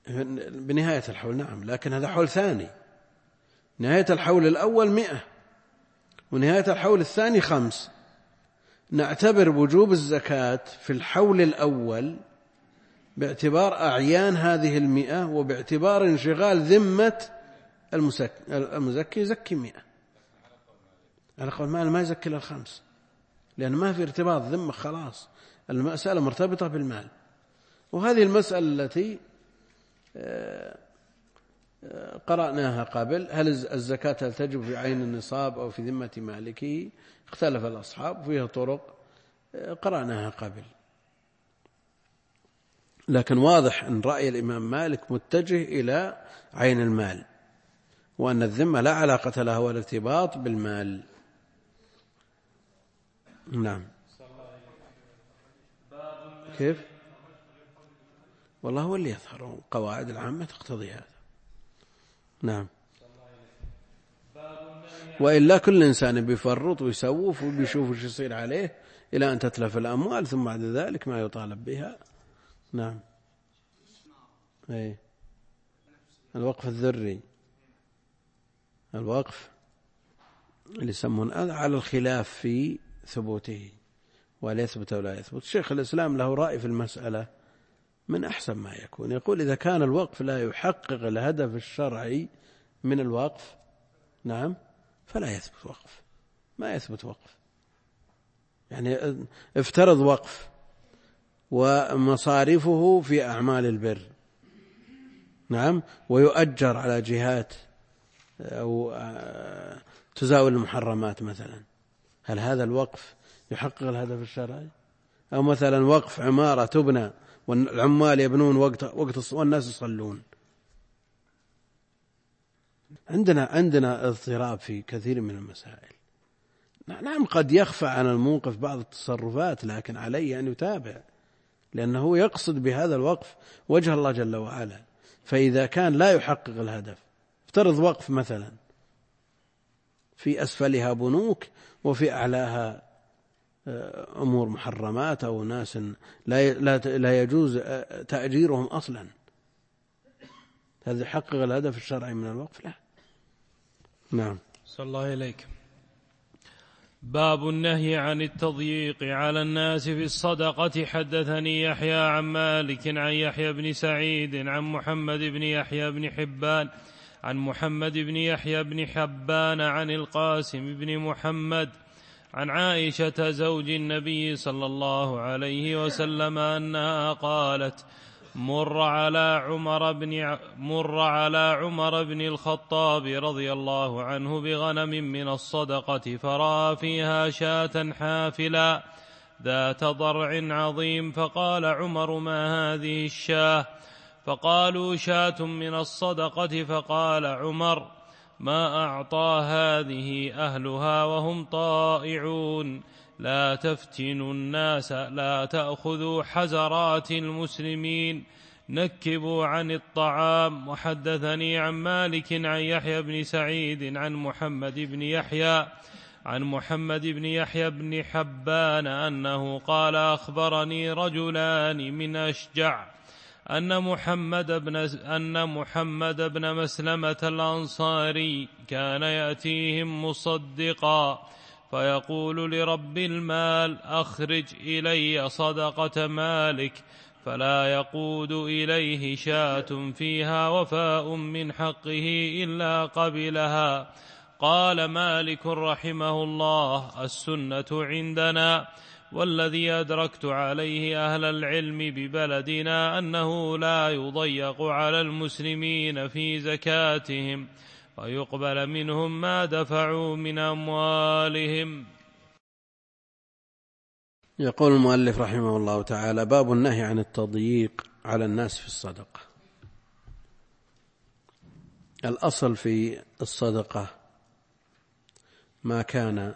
بنهاية الحول نعم، لكن هذا حول ثاني. نهاية الحول الأول 100 ونهاية الحول الثاني 5. نعتبر وجوب الزكاة في الحول الأول باعتبار أعيان هذه 100 وباعتبار انشغال ذمة المزكي يزكي 100. على قول مال ما يزكي إلا 5، لأن ما في ارتباط ذمة، خلاص المسألة مرتبطة بالمال. وهذه المسألة التي قرأناها قبل، هل الزكاة هل تجب في عين النصاب أو في ذمة مالكه؟ اختلف الأصحاب فيها طرق قرأناها قبل، لكن واضح أن رأي الإمام مالك متجه إلى عين المال، وأن الذمة لا علاقة لها والارتباط بالمال. نعم. كيف؟ والله هو اللي يظهر، قواعد العامة تقتضي هذا. نعم. وإلا كل إنسان بيفرط ويسوف وبيشوف وش يصير عليه إلى أن تتلف الأموال، ثم بعد ذلك ما يطالب بها. نعم. أي الوقف الذري، الوقف اللي يسمون على الخلاف في ثبوته، وهل يثبت أو لا يثبت. شيخ الإسلام له رأي في المسألة من أحسن ما يكون، يقول إذا كان الوقف لا يحقق الهدف الشرعي من الوقف نعم فلا يثبت وقف، ما يثبت وقف. يعني افترض وقف ومصارفه في أعمال البر نعم، ويؤجر على جهات أو تزاول المحرمات مثلا، هل هذا الوقف يحقق الهدف الشرعي؟ أو مثلا وقف عمارة تبنى والعمال يبنون وقت والناس يصلون. عندنا اضطراب في كثير من المسائل. نعم قد يخفى عن الموقف بعض التصرفات، لكن عليه أن يتابع، لأنه يقصد بهذا الوقف وجه الله جل وعلا. فإذا كان لا يحقق الهدف، افترض وقف مثلا في أسفلها بنوك وفي أعلاها أمور محرمات أو ناس لا يجوز تأجيرهم أصلا، هذا يحقق الهدف الشرعي من الوقف؟ لا. نعم. صلى الله إليك. باب النهي عن التضييق على الناس في الصدقة. حدثني يحيى عن مالك عن يحيى بن سعيد عن محمد بن يحيى بن حبان عن محمد بن يحيى بن حبان عن القاسم بن محمد عن عائشة زوج النبي صلى الله عليه وسلم أنها قالت: مر على عمر بن الخطاب رضي الله عنه بغنم من الصدقة، فرأى فيها شاة حافلا ذات ضرع عظيم، فقال عمر: ما هذه الشاة؟ فقالوا: شاة من الصدقة. فقال عمر: ما أعطى هذه أهلها وهم طائعون، لا تفتنوا الناس، لا تأخذوا حزرات المسلمين، نكبوا عن الطعام. وحدثني عن مالك عن يحيى بن سعيد عن محمد بن يحيى بن حبان أنه قال: أخبرني رجلان من أشجع أن محمد بن مسلمة الأنصاري كان يأتيهم مصدقا فيقول لرب المال: أخرج إلي صدقة مالك، فلا يقود إليه شاة فيها وفاء من حقه إلا قبلها. قال مالك رحمه الله: السنة عندنا والذي أدركت عليه أهل العلم ببلدنا أنه لا يضيق على المسلمين في زكاتهم، ويقبل منهم ما دفعوا من أموالهم. يقول المؤلف رحمه الله تعالى: باب النهي عن التضييق على الناس في الصدقة. الأصل في الصدقة ما كان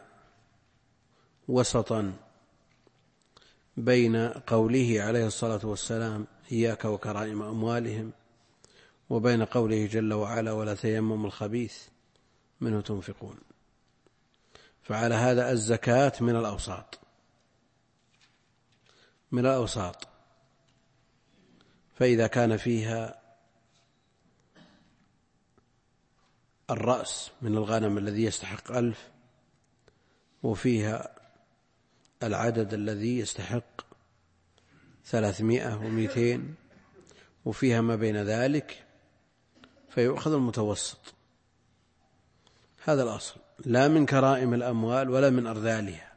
وسطا بين قوله عليه الصلاة والسلام: إياك وكرائم أموالهم، وبين قوله جل وعلا: ولا تيمموا الخبيث منه تنفقون. فعلى هذا الزكاة من الأوساط، فإذا كان فيها الرأس من الغنم الذي يستحق 1000، وفيها العدد الذي يستحق 300 و200، وفيها ما بين ذلك، فيؤخذ المتوسط. هذا الأصل، لا من كرائم الأموال ولا من أرذالها،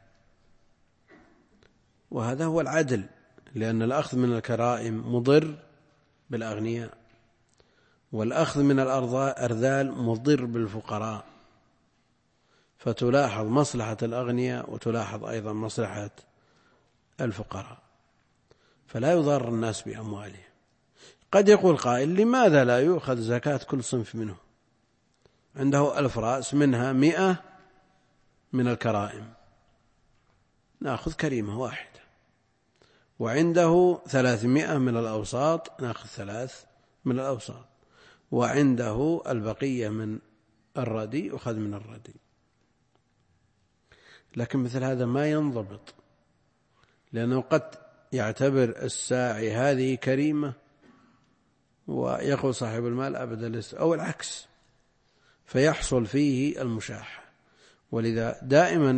وهذا هو العدل، لأن الأخذ من الكرائم مضر بالأغنياء، والأخذ من الأرذال مضر بالفقراء، فتلاحظ مصلحة الأغنياء وتلاحظ أيضا مصلحة الفقراء، فلا يضار الناس بأموالهم. قد يقول قائل: لماذا لا يؤخذ زكاة كل صنف منه؟ عنده 1000 رأس، منها 100 من الكرائم، نأخذ كريمة واحدة، وعنده 300 من الأوساط، نأخذ 3 من الأوساط، وعنده البقية من الردي، أخذ من الردي. لكن مثل هذا ما ينضبط، لأنه قد يعتبر الساعي هذه كريمة ويقول صاحب المال أبدا لست، أو العكس، فيحصل فيه المشاحة. ولذا دائما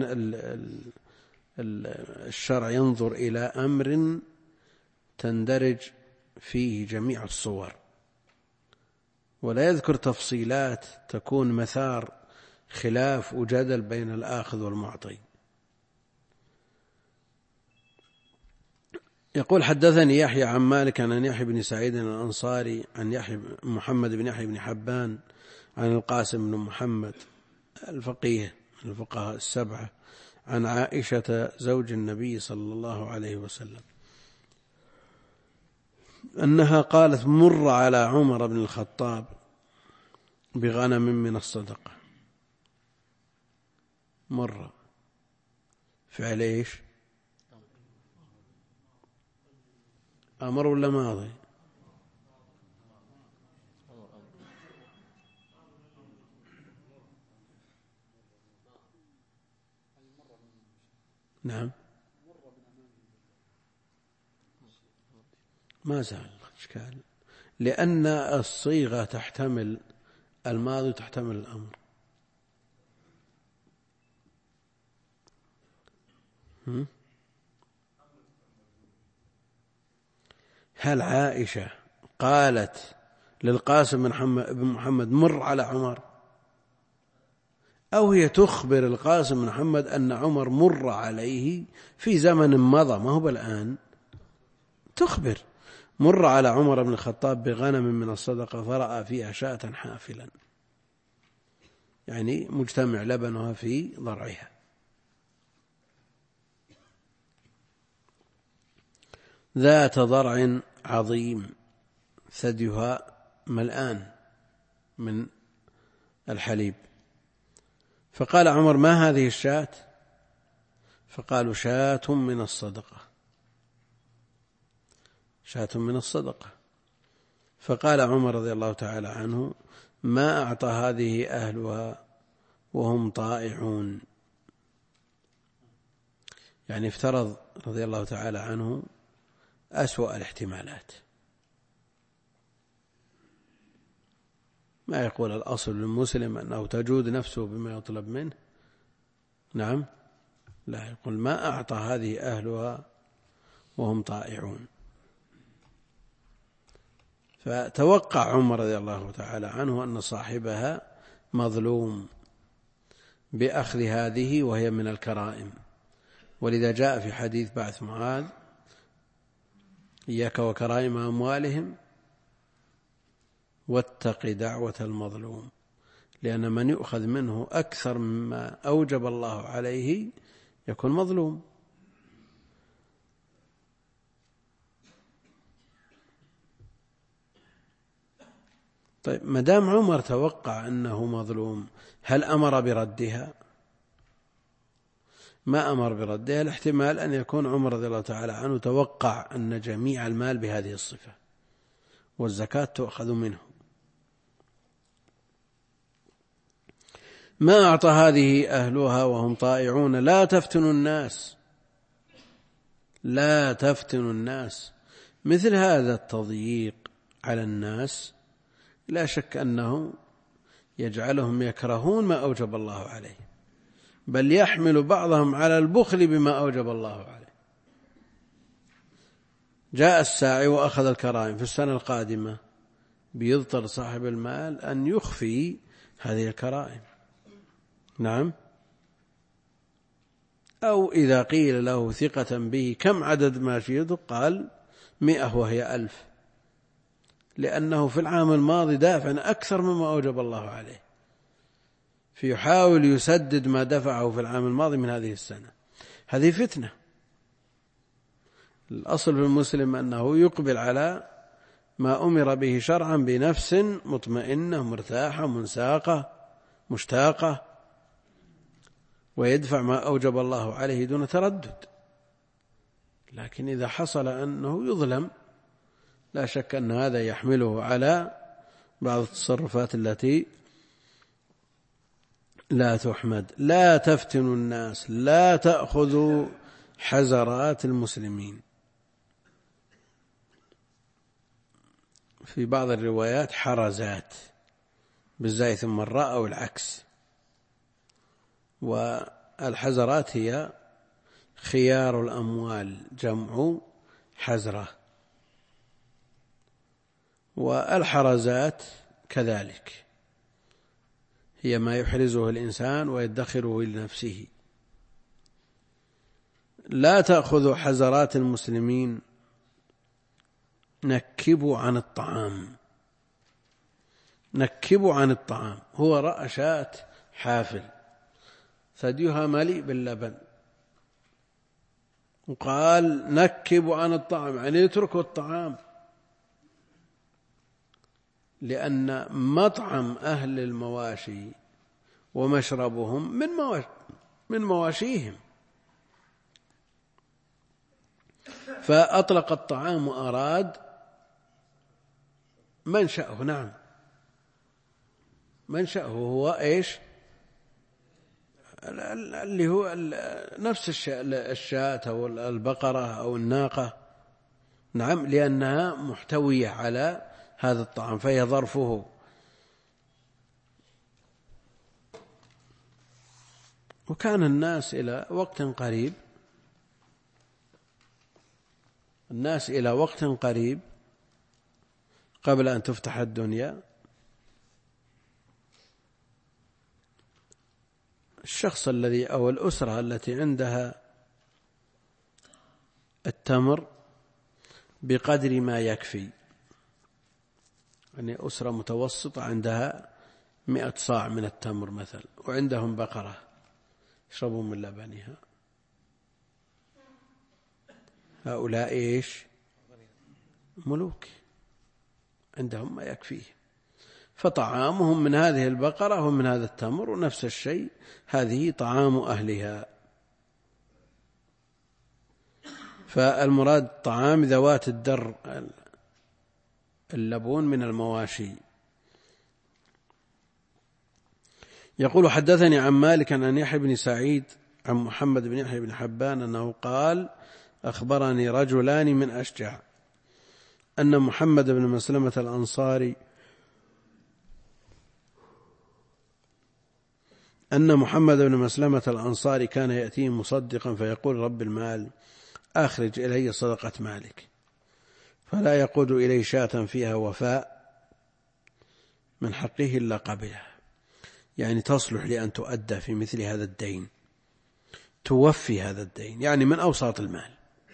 الشرع ينظر إلى أمر تندرج فيه جميع الصور، ولا يذكر تفصيلات تكون مثار خلاف وجدل بين الآخذ والمعطي. يقول: حدثني يحيى عن مالك عن يحيى بن سعيد الأنصاري عن يحيى محمد بن يحيى بن حبان عن القاسم بن محمد الفقيه من الفقهاء السبعة عن عائشة زوج النبي صلى الله عليه وسلم أنها قالت: مر على عمر بن الخطاب بغنم من الصدقة. مر فعل ايش؟ أمر ولا ماضي؟ نعم، ما زال إشكال، لأن الصيغة تحتمل الماضي وتحتمل الأمر. هل عائشة قالت للقاسم بن محمد مر على عمر، أو هي تخبر القاسم بن محمد أن عمر مر عليه في زمن مضى ما هو الآن؟ تخبر: مر على عمر بن الخطاب بغنم من الصدقة فرأى فيها شاة حافلا، يعني مجتمع لبنها في ضرعها. ذات ضرع عظيم ثديها ملآن من الحليب. فقال عمر: ما هذه الشاة؟ فقالوا: شاة من الصدقة، شاة من الصدقة. فقال عمر رضي الله تعالى عنه: ما أعطى هذه أهلها وهم طائعون. يعني افترض رضي الله تعالى عنه أسوأ الاحتمالات، ما يقول الأصل للمسلم أنه تجود نفسه بما يطلب منه، نعم، لا، يقول ما أعطى هذه أهلها وهم طائعون. فتوقع عمر رضي الله تعالى عنه أن صاحبها مظلوم بأخذ هذه وهي من الكرائم، ولذا جاء في حديث بعث معاذ: إياك وكرائم أموالهم واتق دعوة المظلوم، لأن من يؤخذ منه أكثر مما أوجب الله عليه يكون مظلوم. طيب، ما دام عمر توقع أنه مظلوم، هل أمر بردها؟ ما أمر بردها. الاحتمال أن يكون عمر رضي الله تعالى عنه توقع أن جميع المال بهذه الصفة والزكاة تؤخذ منه. ما أعطى هذه أهلها وهم طائعون. لا تفتنوا الناس، لا تفتنوا الناس. مثل هذا التضييق على الناس لا شك أنه يجعلهم يكرهون ما أوجب الله عليه، بل يحمل بعضهم على البخل بما أوجب الله عليه. جاء الساعي وأخذ الكرائم، في السنة القادمة بيضطر صاحب المال أن يخفي هذه الكرائم. نعم. أو إذا قيل له ثقة به كم عدد ماشيته قال 100 وهي 1000، لأنه في العام الماضي دافع أكثر مما أوجب الله عليه، فيحاول يسدد ما دفعه في العام الماضي من هذه السنة. هذه فتنة. الأصل في المسلم أنه يقبل على ما أمر به شرعا بنفس مطمئنة مرتاحة منساقة مشتاقة، ويدفع ما أوجب الله عليه دون تردد. لكن إذا حصل أنه يظلم لا شك أن هذا يحمله على بعض التصرفات التي لا تحمد. لا تفتنوا الناس، لا تأخذوا حزرات المسلمين. في بعض الروايات حرزات بالزاي ثم الراء أو العكس. والحزرات هي خيار الأموال جمع حزرة، والحرزات كذلك هي ما يحرزه الإنسان ويدخره لنفسه. لا تأخذوا حزرات المسلمين، نكبوا عن الطعام. نكبوا عن الطعام، هو رأى شاة حافل ثديها مليء باللبن وقال نكبوا عن الطعام، يعني يتركوا الطعام، لأن مطعم أهل المواشي ومشربهم من مواشيهم، فأطلق الطعام وأراد منشأه. نعم، منشأه هو إيش؟ اللي هو نفس الشاة أو البقرة أو الناقة. نعم، لأنها محتوية على هذا الطعام فهي ظرفه. وكان الناس إلى وقت قريب قبل أن تفتح الدنيا، الشخص الذي أو الأسرة التي عندها التمر بقدر ما يكفي، يعني أسرة متوسطة عندها 100 صاع من التمر مثلا، وعندهم بقرة يشربون من لبنها، هؤلاء إيش؟ ملوك، عندهم ما يكفيه، فطعامهم من هذه البقرة ومن هذا التمر، ونفس الشيء هذه طعام أهلها. فالمراد طعام ذوات الدر اللبون من المواشي. يقول حدثني عن مالك عن يحيى بن سعيد عن محمد بن يحيى بن حبان أنه قال أخبرني رجلان من أشجع أن محمد بن مسلمة الأنصاري كان يأتيه مصدقا فيقول رب المال أخرج إلي صدقة مالك، فلا يقود إلي شاة فيها وفاء من حقه إلا قبلها، يعني تصلح لأن تؤدى في مثل هذا الدين، توفي هذا الدين، يعني من أوساط المال.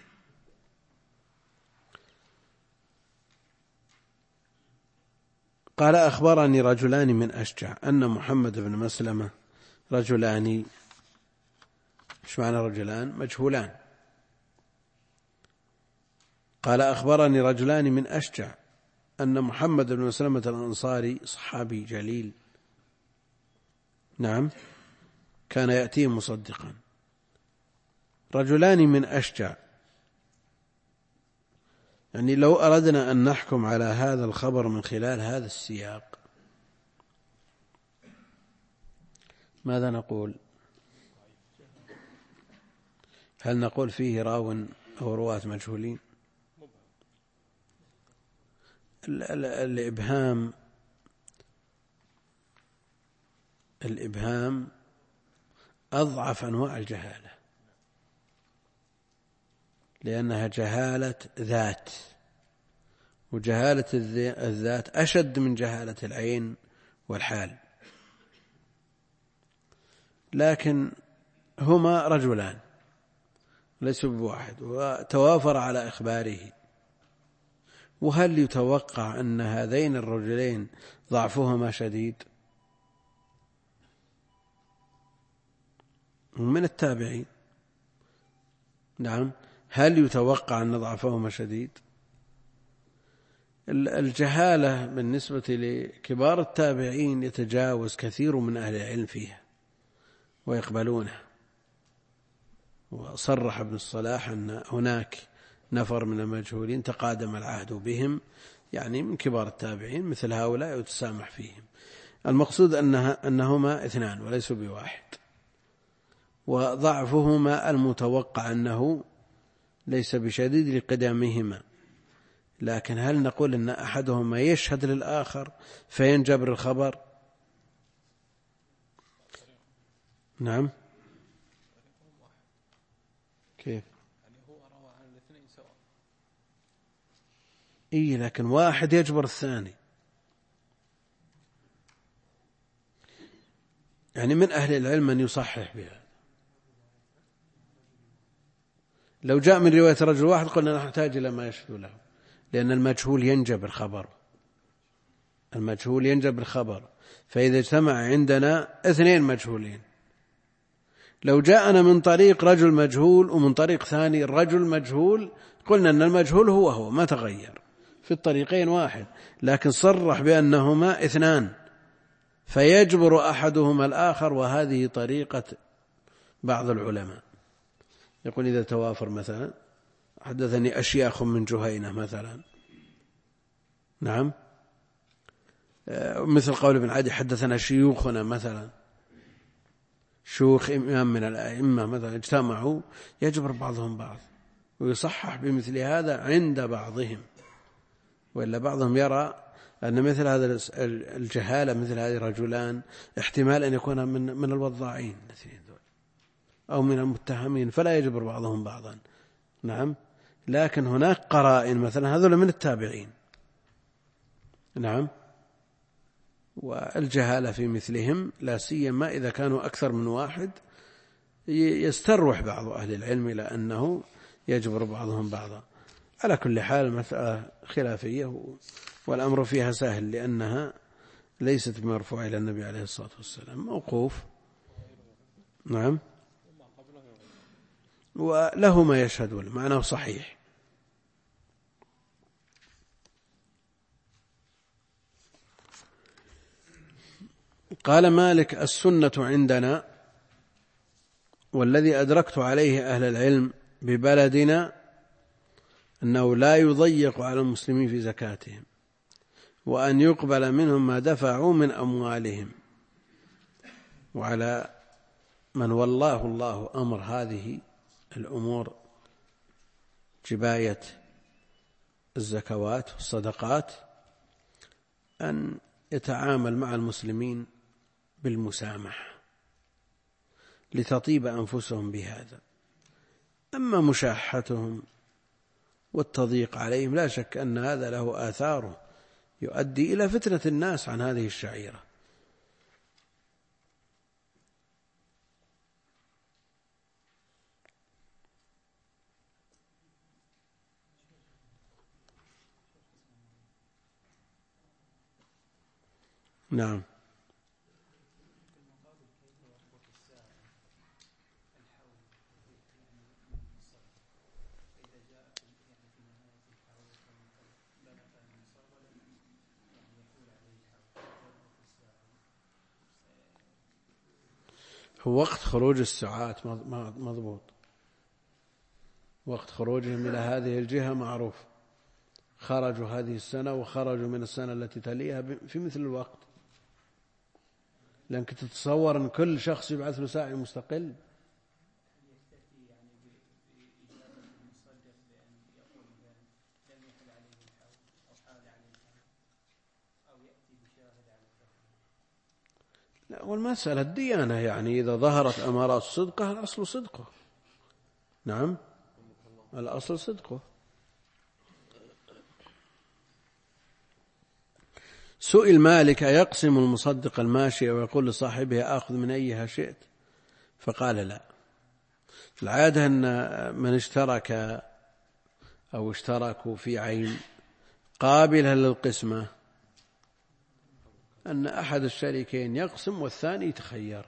قال أخبرني رجلان من أشجع أن محمد بن مسلمة رجلان، إيش معنى رجلان؟ مجهولان. قال أخبرني رجلان من أشجع أن محمد بن مسلمة الأنصاري صحابي جليل، نعم، كان يأتيه مصدقا. رجلان من أشجع، يعني لو أردنا أن نحكم على هذا الخبر من خلال هذا السياق ماذا نقول؟ هل نقول فيه راو أو رواة مجهولين؟ الإبهام الإبهام أضعف أنواع الجهالة، لأنها جهالة ذات، وجهالة الذات أشد من جهالة العين والحال. لكن هما رجلان ليسوا بواحد، وتوافر على إخباره. وهل يتوقع أن هذين الرجلين ضعفهما شديد؟ من التابعين. نعم، هل يتوقع أن ضعفهما شديد؟ الجهالة بالنسبة لكبار التابعين يتجاوز كثير من أهل العلم فيها ويقبلونها. وصرح ابن الصلاح أن هناك نفر من المجهولين تقادم العهد بهم، يعني من كبار التابعين، مثل هؤلاء يتسامح فيهم. المقصود أنهما اثنان وليسوا بواحد، وضعفهما المتوقع أنه ليس بشديد لقدامهما. لكن هل نقول أن أحدهما يشهد للآخر فينجبر الخبر؟ نعم. كيف؟ هو روى عن الاثنين سواء. لكن واحد يجبر الثاني. يعني من أهل العلم من يصحح بها. لو جاء من رواية رجل واحد قلنا نحتاج إلى ما يشهد له، لأن المجهول ينجبر خبر. المجهول ينجبر خبر. فإذا اجتمع عندنا اثنين مجهولين، لو جاءنا من طريق رجل مجهول ومن طريق ثاني رجل مجهول، قلنا أن المجهول هو ما تغير في الطريقين واحد، لكن صرح بأنهما اثنان فيجبر أحدهما الآخر. وهذه طريقة بعض العلماء، يقول إذا توافر مثلا حدثني أشياخ من جهينة مثلا، نعم، مثل قول ابن عدي حدثنا شيوخنا مثلا، شيوخ إمام من الأئمة مثلا اجتمعوا، يجبر بعضهم بعض ويصحح بمثل هذا عند بعضهم. وإلا بعضهم يرى أن مثل هذا الجهالة مثل هذه الرجلان احتمال أن يكون من الوضاعين أو من المتهمين، فلا يجبر بعضهم بعضا. نعم، لكن هناك قرائن مثلا هذول من التابعين. نعم، والجهالة في مثلهم لا سيما إذا كانوا أكثر من واحد يستروح بعض أهل العلم إلى أنه يجبر بعضهم بعضا. على كل حال مسألة خلافية، والأمر فيها سهل لأنها ليست مرفوعة إلى النبي عليه الصلاة والسلام، موقوف. نعم، وله ما يشهد له، معناه صحيح. قال مالك: السنة عندنا والذي أدركت عليه أهل العلم ببلدنا أنه لا يضيق على المسلمين في زكاتهم، وأن يقبل منهم ما دفعوا من أموالهم، وعلى من والله الله أمر هذه الأمور جباية الزكوات والصدقات أن يتعامل مع المسلمين بالمسامحة لتطيب أنفسهم بهذا. أما مشاحتهم والتضييق عليهم لا شك أن هذا له آثاره يؤدي إلى فتنة الناس عن هذه الشعيرة. نعم. هو وقت خروج الساعات مضبوط، وقت خروجهم إلى هذه الجهة معروف، خرجوا هذه السنة وخرجوا من السنة التي تليها في مثل الوقت. لأنك تتصور أن كل شخص يبعث له ساعي مستقل. لا، والمسألة الديانة، يعني إذا ظهرت أمارات صدقه الأصل صدقه. نعم، الأصل صدقه. سئل مالك: أيقسم المصدق الماشية ويقول لصاحبه آخذ من أيها شئت؟ فقال: لا. العادة أن من اشترك أو اشتركوا في عين قابلة للقسمة أن أحد الشريكين يقسم والثاني يتخير.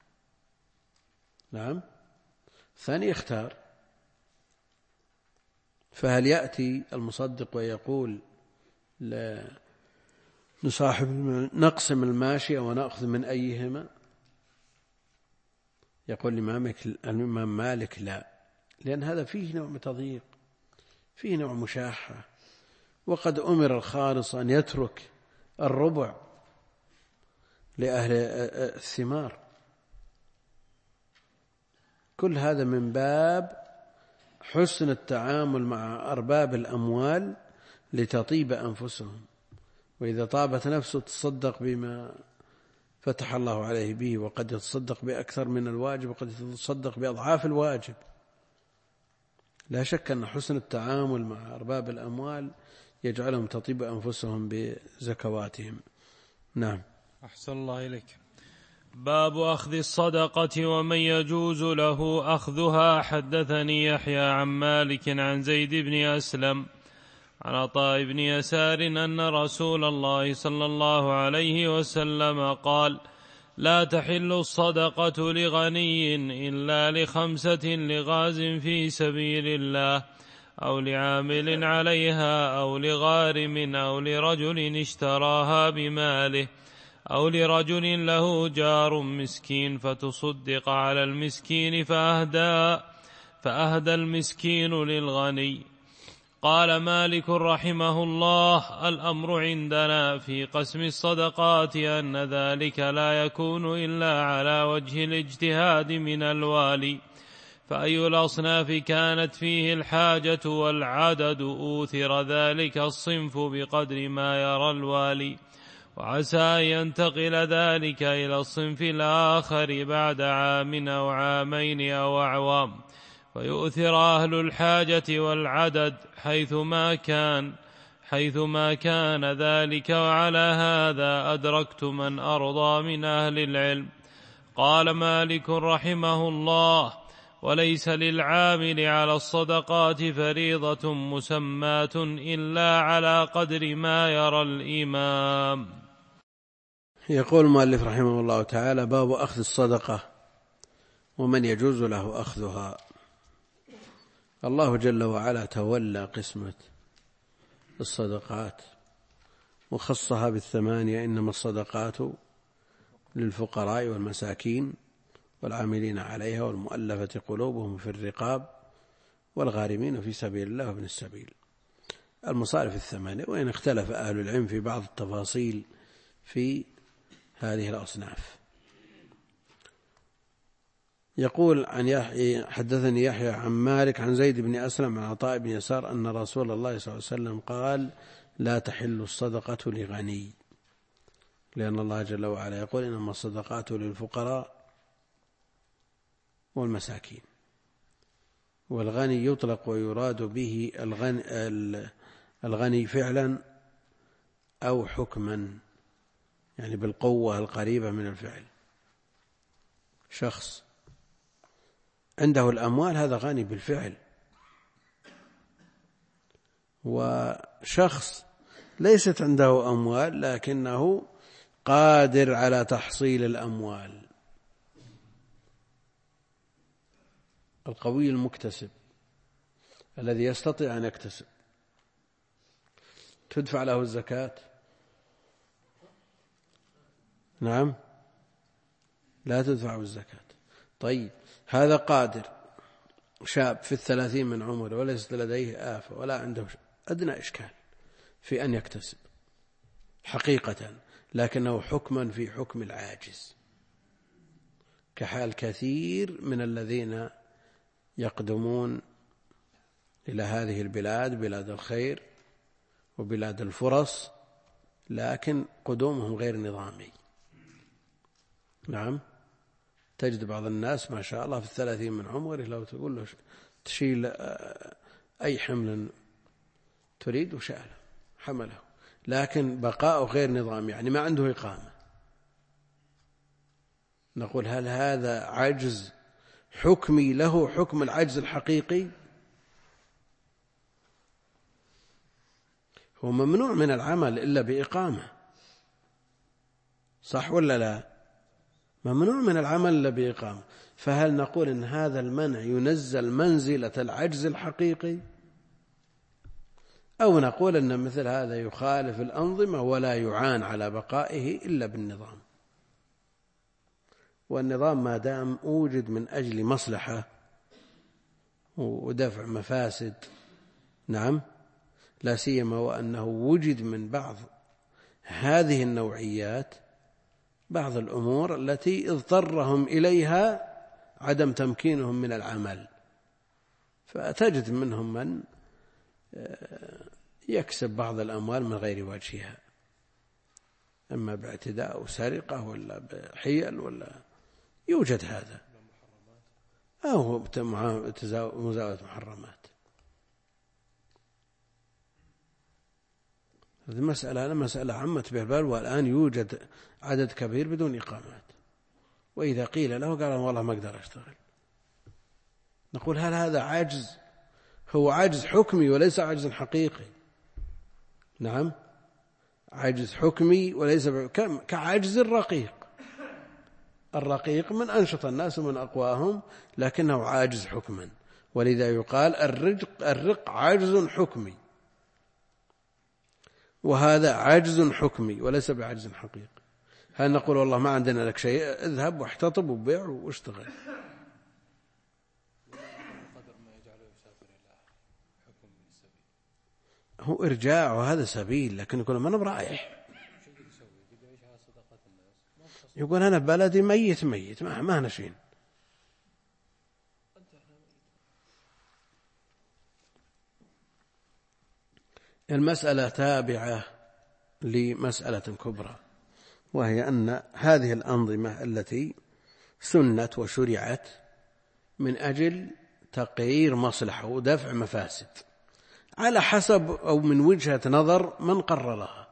نعم، الثاني يختار. فهل يأتي المصدق ويقول لصاحب نقسم الماشية ونأخذ من أيهما؟ يقول الإمام مالك: لا، لأن هذا فيه نوع تضييق، فيه نوع مشاحة، وقد أمر الخالص أن يترك الربع لأهل الثمار. كل هذا من باب حسن التعامل مع أرباب الأموال لتطيب أنفسهم، وإذا طابت نفسه تصدق بما فتح الله عليه به، وقد يتصدق بأكثر من الواجب، وقد يتصدق بأضعاف الواجب. لا شك أن حسن التعامل مع أرباب الأموال يجعلهم تطيب أنفسهم بزكواتهم. نعم. أحسن الله إليك. باب أخذ الصدقة ومن يجوز له أخذها. حدثني يحيى عن مالك عن زيد بن أسلم عن عطاء بن يسار أن رسول الله صلى الله عليه وسلم قال: لا تحل الصدقة لغني إلا ل5 لغاز في سبيل الله أو لعامل عليها أو لغارم أو لرجل اشتراها بماله أو لرجل له جار مسكين فتصدق على المسكين فأهدى المسكين للغني. قال مالك رحمه الله: الأمر عندنا في قسم الصدقات أن ذلك لا يكون إلا على وجه الاجتهاد من الوالي، فأي الأصناف كانت فيه الحاجة والعدد أوثر ذلك الصنف بقدر ما يرى الوالي، وعسى أن ينتقل ذلك إلى الصنف الآخر بعد عام أو عامين أو أعوام، فيؤثر أهل الحاجة والعدد حيثما كان ذلك. وعلى هذا أدركت من أرضى من أهل العلم. قال مالك رحمه الله: وليس للعامل على الصدقات فريضة مسماة إلا على قدر ما يرى الإمام. يقول المؤلف رحمه الله تعالى: باب أخذ الصدقة ومن يجوز له أخذها. الله جل وعلا تولى قسمة الصدقات وخصها ب8: إنما الصدقات للفقراء والمساكين والعاملين عليها والمؤلفة قلوبهم في الرقاب والغارمين في سبيل الله وابن السبيل. المصارف 8، وإن اختلف أهل العلم في بعض التفاصيل في هذه الأصناف. يقول حدثني يحيى عن مالك عن زيد بن أسلم عن عطاء بن يسار أن رسول الله صلى الله عليه وسلم قال: لا تحل الصدقة لغني، لأن الله جل وعلا يقول: إنما الصدقات للفقراء والمساكين. والغني يطلق ويراد به الغني فعلا أو حكما، يعني بالقوة القريبة من الفعل. شخص عنده الأموال هذا غني بالفعل، وشخص ليست عنده أموال لكنه قادر على تحصيل الأموال. القوي المكتسب الذي يستطيع أن يكتسب تدفع له الزكاة؟ نعم، لا تدفع الزكاة. طيب، هذا قادر شاب في 30 من عمره وليست لديه آفة ولا عنده أدنى إشكال في أن يكتسب حقيقة، لكنه حكما في حكم العاجز، كحال كثير من الذين يقدمون إلى هذه البلاد، بلاد الخير وبلاد الفرص، لكن قدومهم غير نظامي. نعم، تجد بعض الناس ما شاء الله في 30 من عمره لو تقول له تشيل أي حمل تريد وشاله حمله، لكن بقاء غير نظام، يعني ما عنده إقامة. نقول هل هذا عجز حكمي له حكم العجز الحقيقي؟ هو ممنوع من العمل إلا بإقامة، صح ولا لا؟ ممنوع من العمل إلا بإقامة. فهل نقول إن هذا المنع ينزل منزلة العجز الحقيقي، أو نقول أن مثل هذا يخالف الأنظمة ولا يعان على بقائه إلا بالنظام؟ والنظام ما دام أوجد من أجل مصلحة ودفع مفاسد، نعم، لا سيما وأنه وجد من بعض هذه النوعيات بعض الأمور التي اضطرهم إليها عدم تمكينهم من العمل، فتجد منهم من يكسب بعض الأموال من غير وجهها، إما باعتداء أو سرقة ولا بحيل، ولا يوجد هذا، أو مزاولة محرمات. هذه مسألة عمت بها البال، والآن يوجد عدد كبير بدون إقامات، وإذا قيل له قال والله ما أقدر أشتغل. نقول هل هذا عجز؟ هو عجز حكمي وليس عجز حقيقي. نعم، عجز حكمي وليس كعجز الرقيق. الرقيق من أنشط الناس ومن أقواهم، لكنه عاجز حكما، ولذا يقال الرق عجز حكمي، وهذا عجز حكمي وليس بعجز حقيقي. هل نقول والله ما عندنا لك شيء، اذهب واحتطب وبيع واشتغل؟ هو إرجاع وهذا سبيل، لكن يقول ما أنا برايح، يقول أنا بلدي ميت ما نشين. المسألة تابعة لمسألة كبرى، وهي أن هذه الأنظمة التي سنت وشرعت من أجل تقرير مصلحة ودفع مفاسد على حسب أو من وجهة نظر من قررها،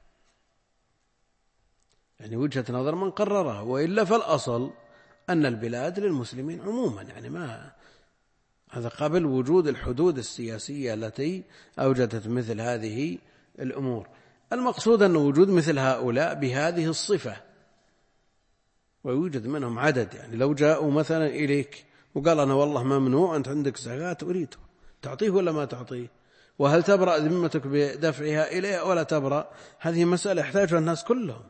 يعني وجهة نظر من قررها، وإلا فالأصل أن البلاد للمسلمين عموما، يعني ما هذا قبل وجود الحدود السياسية التي أوجدت مثل هذه الأمور. المقصود أن وجود مثل هؤلاء بهذه الصفة، ويوجد منهم عدد، يعني لو جاءوا مثلا إليك وقال أنا والله ممنوع، أنت عندك زكاة أريده، تعطيه ولا ما تعطيه؟ وهل تبرأ ذمتك بدفعها إليه ولا تبرأ؟ هذه مسألة يحتاجها الناس كلهم.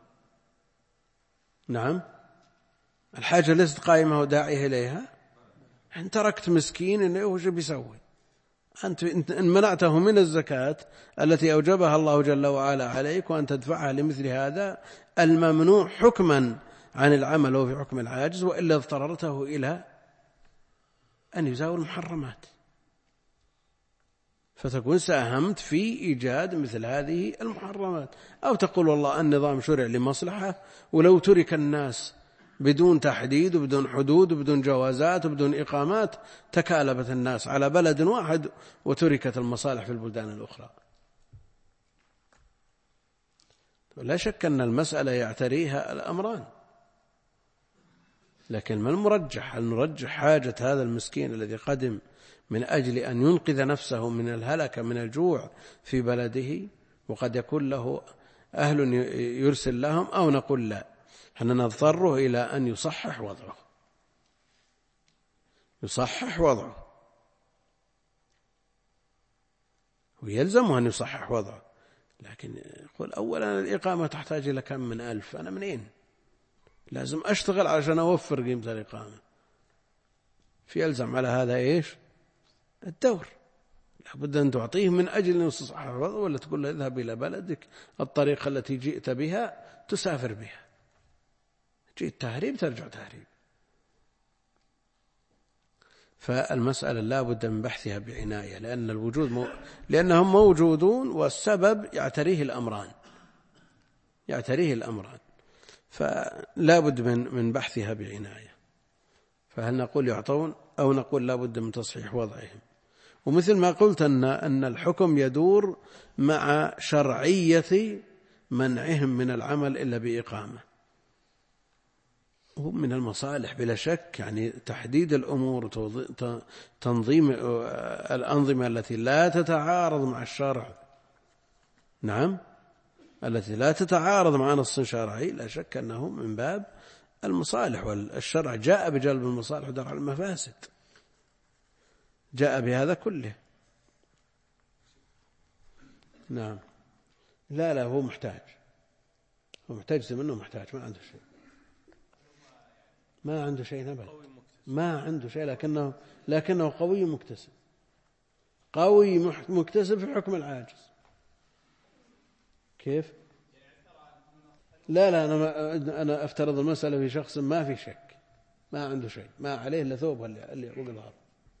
نعم، الحاجة ليست قائمة وداعية إليها. أنت تركت مسكين إنه وش بيسوي؟ أنت إن منعته من الزكاة التي أوجبها الله جل وعلا عليك وأن تدفعها لمثل هذا الممنوع حكما عن العمل وفي حكم العاجز، وإلا اضطررته إلى أن يزاول المحرمات، فتكون ساهمت في إيجاد مثل هذه المحرمات. أو تقول والله النظام شرع لمصلحة، ولو ترك الناس بدون تحديد وبدون حدود وبدون جوازات وبدون إقامات تكالبت الناس على بلد واحد وتركت المصالح في البلدان الأخرى. لا شك أن المسألة يعتريها الأمران، لكن ما المرجح؟ هل نرجح حاجة هذا المسكين الذي قدم من أجل أن ينقذ نفسه من الهلكة من الجوع في بلده وقد يكون له أهل يرسل لهم، أو نقول لا، أننا نضطره إلى أن يصحح وضعه، ويلزمه أن يصحح وضعه. لكن يقول أولا الإقامة تحتاج إلى كم من 1000، أنا منين؟ لازم أشتغل عشان أوفر قيمة الإقامة. فيلزم على هذا إيش؟ الدور، لابد أن تعطيه من أجل أن يصحح وضعه، ولا تقول له اذهب إلى بلدك الطريقة التي جئت بها تسافر بها، جئت تهريب ترجع تهريب. فالمسألة لا بد من بحثها بعناية، لأن لأنهم موجودون، والسبب يعتريه الأمران. فلا بد من بحثها بعناية. فهل نقول يعطون أو نقول لا بد من تصحيح وضعهم؟ ومثل ما قلت أن الحكم يدور مع شرعية منعهم من العمل إلا بإقامة، هو من المصالح بلا شك، يعني تحديد الأمور، تنظيم الأنظمة التي لا تتعارض مع الشرع، نعم، التي لا تتعارض مع نص شرعي، لا شك أنه من باب المصالح، والشرع جاء بجلب المصالح ودرع المفاسد، جاء بهذا كله. نعم. لا هو محتاج، هو محتاج منه، محتاج، ما عنده شيء، ما عنده شيء أبدا، ما عنده شيء، لكنه قوي مكتسب، قوي مكتسب في حكم العاجز. كيف؟ لا أنا أفترض المسألة في شخص ما في شك، ما عنده شيء، ما عليه إلا ثوب اللي فوق الأرض،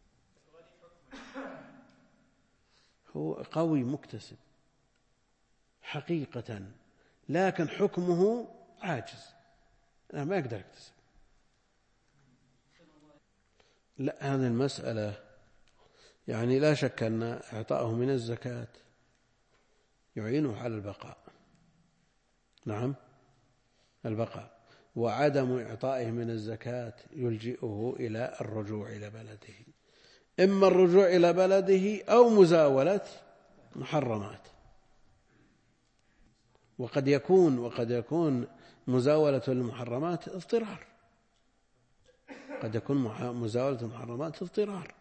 هو قوي مكتسب حقيقة، لكن حكمه عاجز، ما يقدر يكتسب. لا، هذه المسألة يعني لا شك أن إعطاءه من الزكاة يعينه على البقاء، نعم، البقاء، وعدم إعطائه من الزكاة يلجئه إلى الرجوع إلى بلده، إما الرجوع إلى بلده أو مزاولة محرمات. وقد يكون مزاولة المحرمات اضطرار، قد يكون مزاولة المحرمات اضطرار.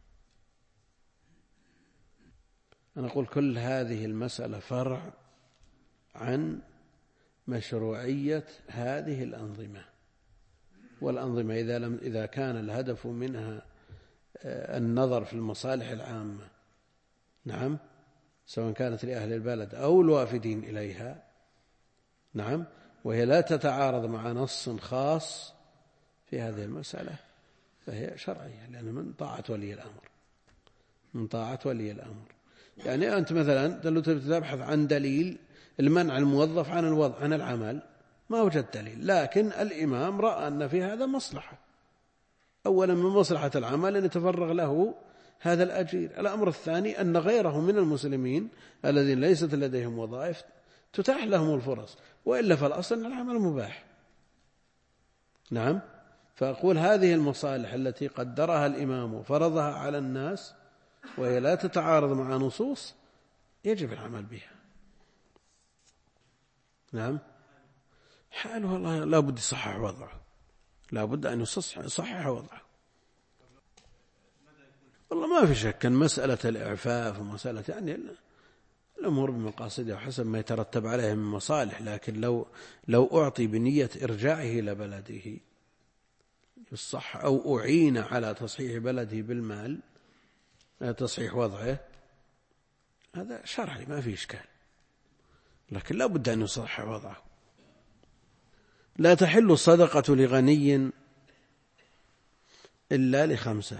أنا أقول كل هذه المسألة فرع عن مشروعية هذه الأنظمة، والأنظمة إذا كان الهدف منها النظر في المصالح العامة، نعم، سواء كانت لأهل البلد أو الوافدين إليها، نعم، وهي لا تتعارض مع نص خاص في هذه المسألة، فهي شرعية، لأن من طاعة ولي الأمر، من طاعة ولي الأمر. يعني أنت مثلا تبحث عن دليل المنع الموظف عن العمل، ما وجد دليل، لكن الإمام رأى أن في هذا مصلحة، أولا من مصلحة العمل أن يتفرغ له هذا الأجير، الأمر الثاني أن غيره من المسلمين الذين ليست لديهم وظائف تتاح لهم الفرص، وإلا فالأصل أن العمل مباح، نعم. فأقول هذه المصالح التي قدرها الإمام وفرضها على الناس وهي لا تتعارض مع نصوص يجب العمل بها، نعم. حاله والله لا بد يصحح وضعه، لا بد أن يصحح وضعه. والله ما في شك أن مسألة الإعفاف ومسألة يعني الأمور بمقاصدها وحسب ما يترتب عليها من مصالح، لكن لو أعطي بنية إرجاعه إلى بلده بالصح، أو أعين على تصحيح بلده بالمال، تصحيح وضعه، هذا شرعي ما في إشكال، لكن لا بد أن يصحح وضعه. لا تحل الصدقة لغني إلا ل5،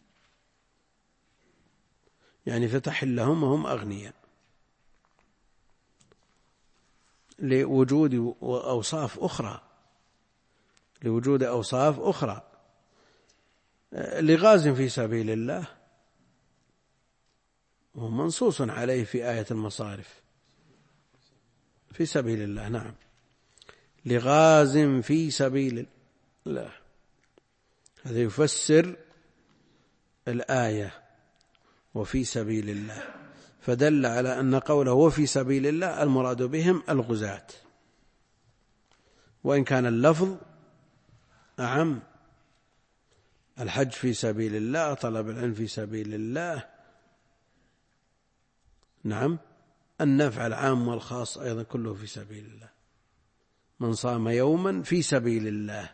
يعني فتحلهم وهم أغنياء، لوجود أوصاف أخرى، لغاز في سبيل الله ومنصوص عليه في آية المصارف في سبيل الله، نعم، لغاز في سبيل الله، هذا يفسر الآية وفي سبيل الله، فدل على أن قوله وفي سبيل الله المراد بهم الغزاة، وإن كان اللفظ أعم، الحج في سبيل الله، طلب العلم في سبيل الله، نعم، النفع العام والخاص أيضا كله في سبيل الله، من صام يوما في سبيل الله،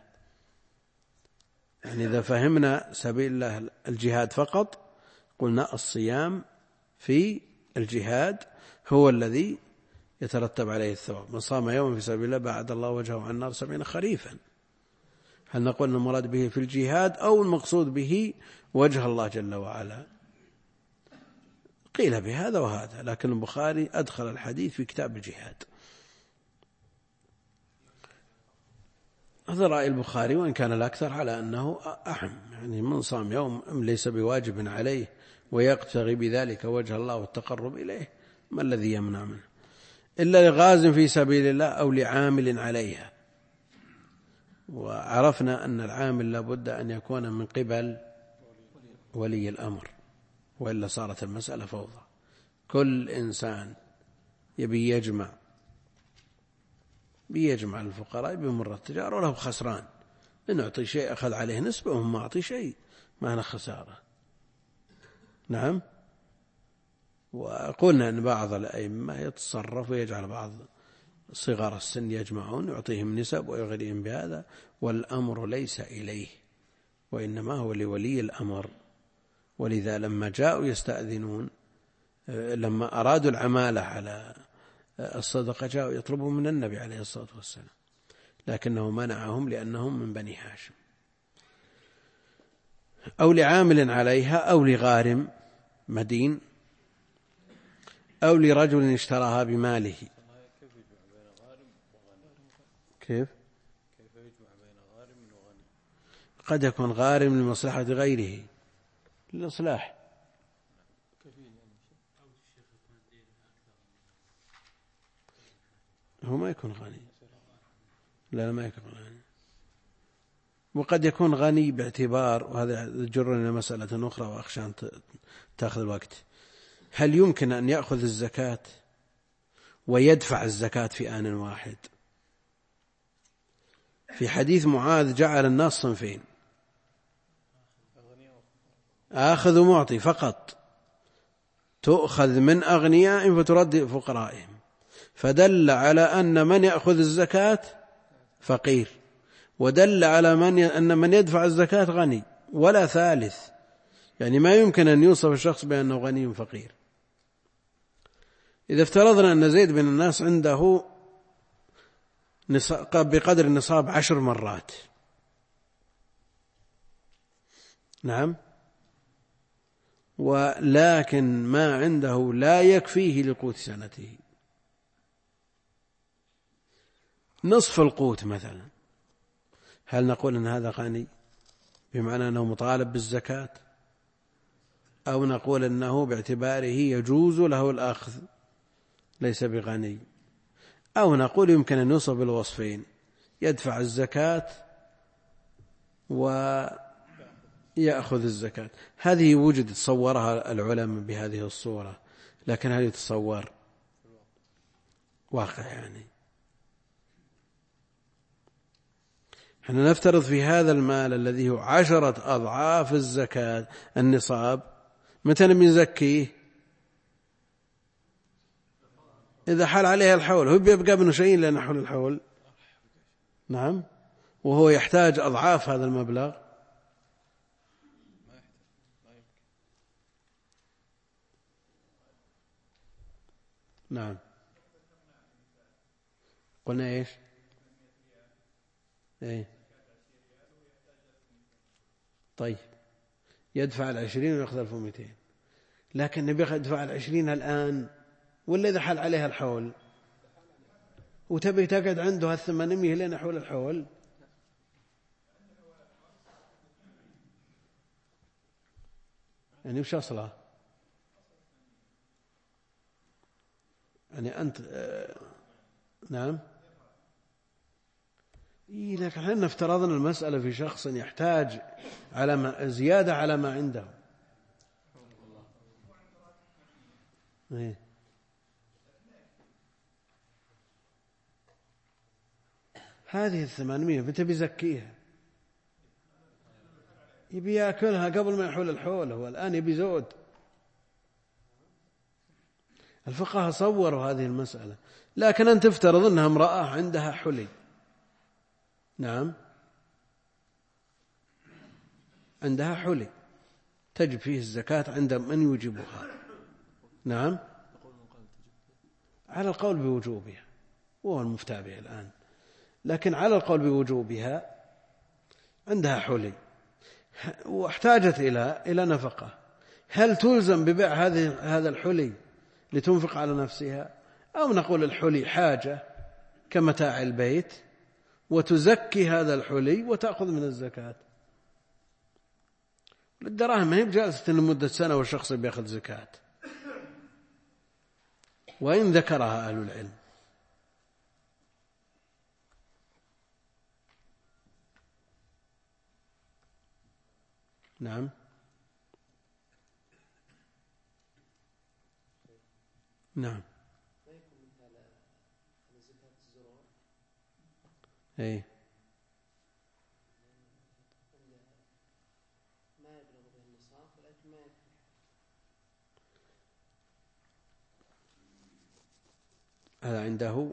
يعني إذا فهمنا سبيل الله الجهاد فقط قلنا الصيام في الجهاد هو الذي يترتب عليه الثواب، من صام يوما في سبيل الله بعد الله وجهه عن النار 70 خريفا. هل نقول أن المراد به في الجهاد أو المقصود به وجه الله جل وعلا؟ قيل بهذا وهذا، لكن البخاري أدخل الحديث في كتاب الجهاد. هذا رأي البخاري، وإن كان الأكثر على أنه أحم، يعني من صام يوم ليس بواجب عليه ويقتغي بذلك وجه الله والتقرب إليه، ما الذي يمنع منه؟ إلا لغاز في سبيل الله أو لعامل عليها. وعرفنا أن العامل لابد أن يكون من قبل ولي الأمر، وإلا صارت المسألة فوضى. كل إنسان يبي يجمع الفقراء بمر التجارة وله خسران، إن أعطي شيء أخذ عليه نسبة وهم ما أعطي شيء، ما هنا خسارة. نعم. وقلنا أن بعض الأئمة يتصرف ويجعل بعض صغار السن يجمعون يعطيهم نسب ويغريهم بهذا، والأمر ليس إليه وإنما هو لولي الأمر. ولذا لما جاءوا يستأذنون، لما أرادوا العمالة على الصدقة جاءوا يطلبوا من النبي عليه الصلاة والسلام، لكنه منعهم لأنهم من بني هاشم. أو لعامل عليها أو لغارم مدين أو لرجل اشتراها بماله. كيف يجمع بين غارم وغني؟ قد يكون غارم لمصلحة غيره، للإصلاح. هو ما يكون غني، لا ما يكون غني. وقد يكون غني باعتبار، وهذا يجرنا إلى مسألة أخرى وأخشى أن تأخذ الوقت، هل يمكن أن يأخذ الزكاة ويدفع الزكاة في آن واحد؟ في حديث معاذ جعل الناس صنفين، آخذ ومعطي فقط، تؤخذ من أغنياء فترد فقرائهم، فدل على أن من يأخذ الزكاة فقير، ودل على أن من يدفع الزكاة غني، ولا ثالث. يعني ما يمكن أن يوصف الشخص بأنه غني فقير. إذا افترضنا أن زيد بن الناس عنده بقدر النصاب 10 مرات، نعم، ولكن ما عنده لا يكفيه لقوت سنته، نصف القوت مثلا، هل نقول أن هذا غني بمعنى أنه مطالب بالزكاة، أو نقول أنه باعتباره يجوز له الأخذ ليس بغني، أو نقول يمكن أن يوصف بالوصفين، يدفع الزكاة ويأخذ الزكاة؟ هذه وجد تصورها العلماء بهذه الصورة، لكن هل يتصور واقع؟ يعني احنا نفترض في هذا المال الذي هو 10 أضعاف الزكاة النصاب، متى نزكيه؟ إذا حال عليها الحول. هو بيبقى ابن شيء لأن حول الحول، نعم، وهو يحتاج أضعاف هذا المبلغ. نعم. قلنا إيش؟ إيه؟ طيب، يدفع 20 ويأخذ 1200، لكن نبي يدفع 20 الآن ولا إذا حال عليها الحول وتبي تقعد عنده 800 لين حول الحول؟ يعني وش أصله؟ يعني أنت نعم. لكن احنا افترضنا المسألة في شخص يحتاج على زيادة على ما عنده. إيه؟ هذه 800 متى بيزكيها؟ يبي يأكلها قبل ما يحول الحول، هو الآن يبي زود. الفقهاء صوروا هذه المسألة، لكن أنت تفترض أنها امرأة عندها حلي، نعم، عندها حلي تجب فيه الزكاة عند من يوجبها، نعم، على القول بوجوبها، وهو المفتى به الآن، لكن على القول بوجوبها عندها حلي واحتاجت إلى نفقة، هل تلزم ببيع هذا الحلي لتنفق على نفسها، أو نقول الحلي حاجة كمتاع البيت وتزكي هذا الحلي وتأخذ من الزكاة. الدراهم ما هي بجالسة لمدة سنة والشخص بيأخذ زكاة، وإن ذكرها أهل العلم. نعم. نعم. ايه هذا عنده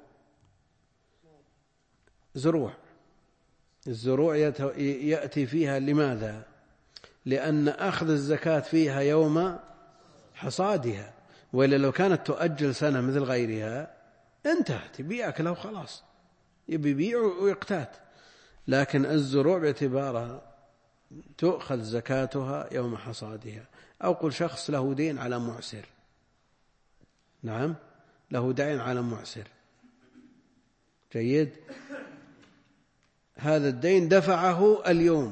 زروع. الزروع يأتي فيها لماذا؟ لأن أخذ الزكاة فيها يوم حصادها، وإلا لو كانت تؤجل سنة مثل غيرها انتهت، يبيع أكله وخلاص، يبي يبيع ويقتات. لكن الزروع باعتبارها تؤخذ زكاتها يوم حصادها. أو قل شخص له دين على معسر، نعم، له دين على معسر، جيد، هذا الدين دفعه اليوم،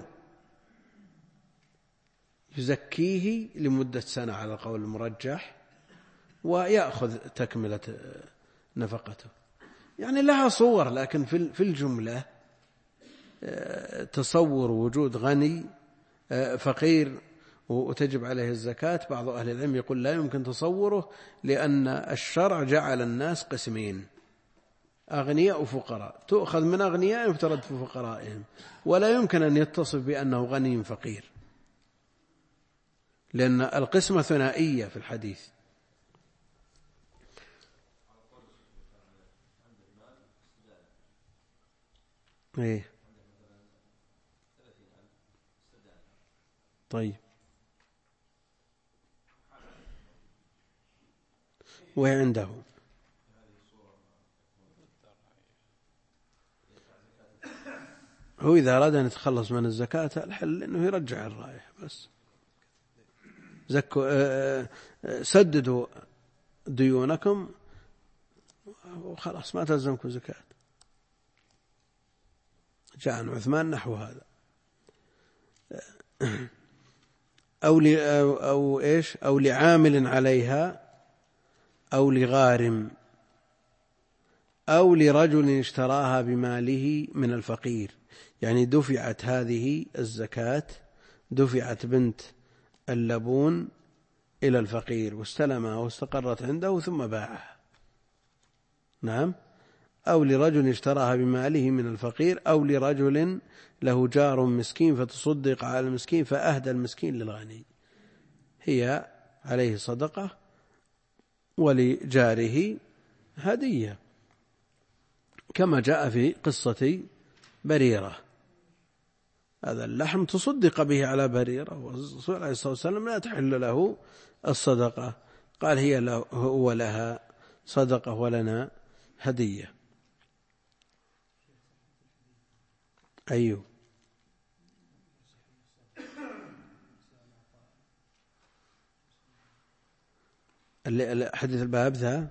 يزكيه لمدة سنة على القول المرجح، ويأخذ تكملة نفقته. يعني لها صور، لكن في الجملة تصور وجود غني فقير وتجب عليه الزكاة، بعض أهل العلم يقول لا يمكن تصوره، لأن الشرع جعل الناس قسمين، أغنياء وفقراء، تؤخذ من أغنيائهم وترد في فقرائهم، ولا يمكن أن يتصف بأنه غني فقير، لأن القسمة ثنائية في الحديث. إيه طيب، وعنده هو إذا أراد أن يتخلص من الزكاة الحل أنه يرجع الرائح بس. سددوا ديونكم وخلاص ما تلزمكم زكاة. جاء عن عثمان نحو هذا. أو لعامل عليها، أو لغارم، أو لرجل اشتراها بماله من الفقير. يعني دفعت هذه الزكاة، دفعت بنت اللبون إلى الفقير واستلمها واستقرت عنده ثم باعها، نعم. أو لرجل اشتراها بماله من الفقير، أو لرجل له جار مسكين فتصدق على المسكين فأهدى المسكين للغني، هي عليه صدقة ولجاره هدية، كما جاء في قصة بريرة، هذا اللحم تصدق به على بريرة، والرسول عليه الصلاة والسلام لا تحل له الصدقة، قال هي له هو لها صدقة ولنا هدية. أيوه حديث الباب ذا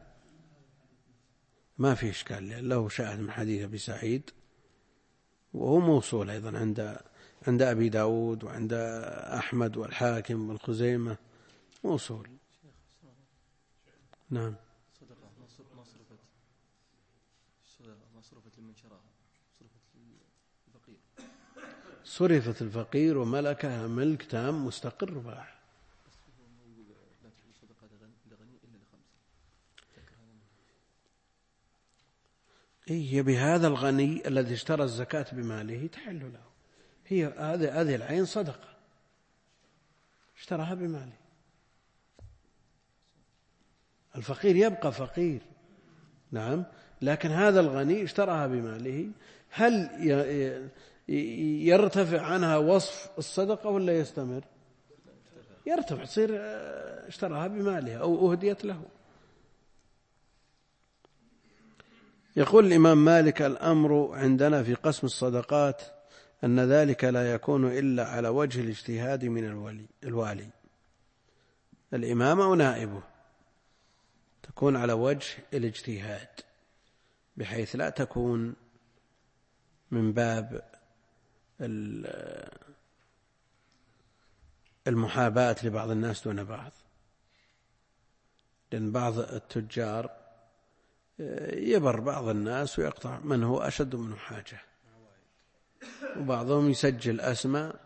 ما في إشكال، له شاهد من حديث أبي سعيد، وهو موصول أيضا عند أبي داود وعند أحمد والحاكم والخزيمة، موصول. نعم. صرفت الفقير وملكها ملك تام مستقر باح. هي بهذا الغني الذي اشترى الزكاة بماله تحل له، هي هذه العين صدقة اشتراها بماله. الفقير يبقى فقير، نعم، لكن هذا الغني اشتراها بماله، هل يرتفع عنها وصف الصدقة ولا يستمر؟ يرتفع، تصير اشتراها بماله أو أهديت له. يقول الإمام مالك: الأمر عندنا في قسم الصدقات أن ذلك لا يكون إلا على وجه الاجتهاد من الوالي، الإمام أو نائبه، تكون على وجه الاجتهاد بحيث لا تكون من باب المحاباة لبعض الناس دون بعض، لأن بعض التجار يبر بعض الناس ويقطع من هو أشد منه حاجة، وبعضهم يسجل أسماء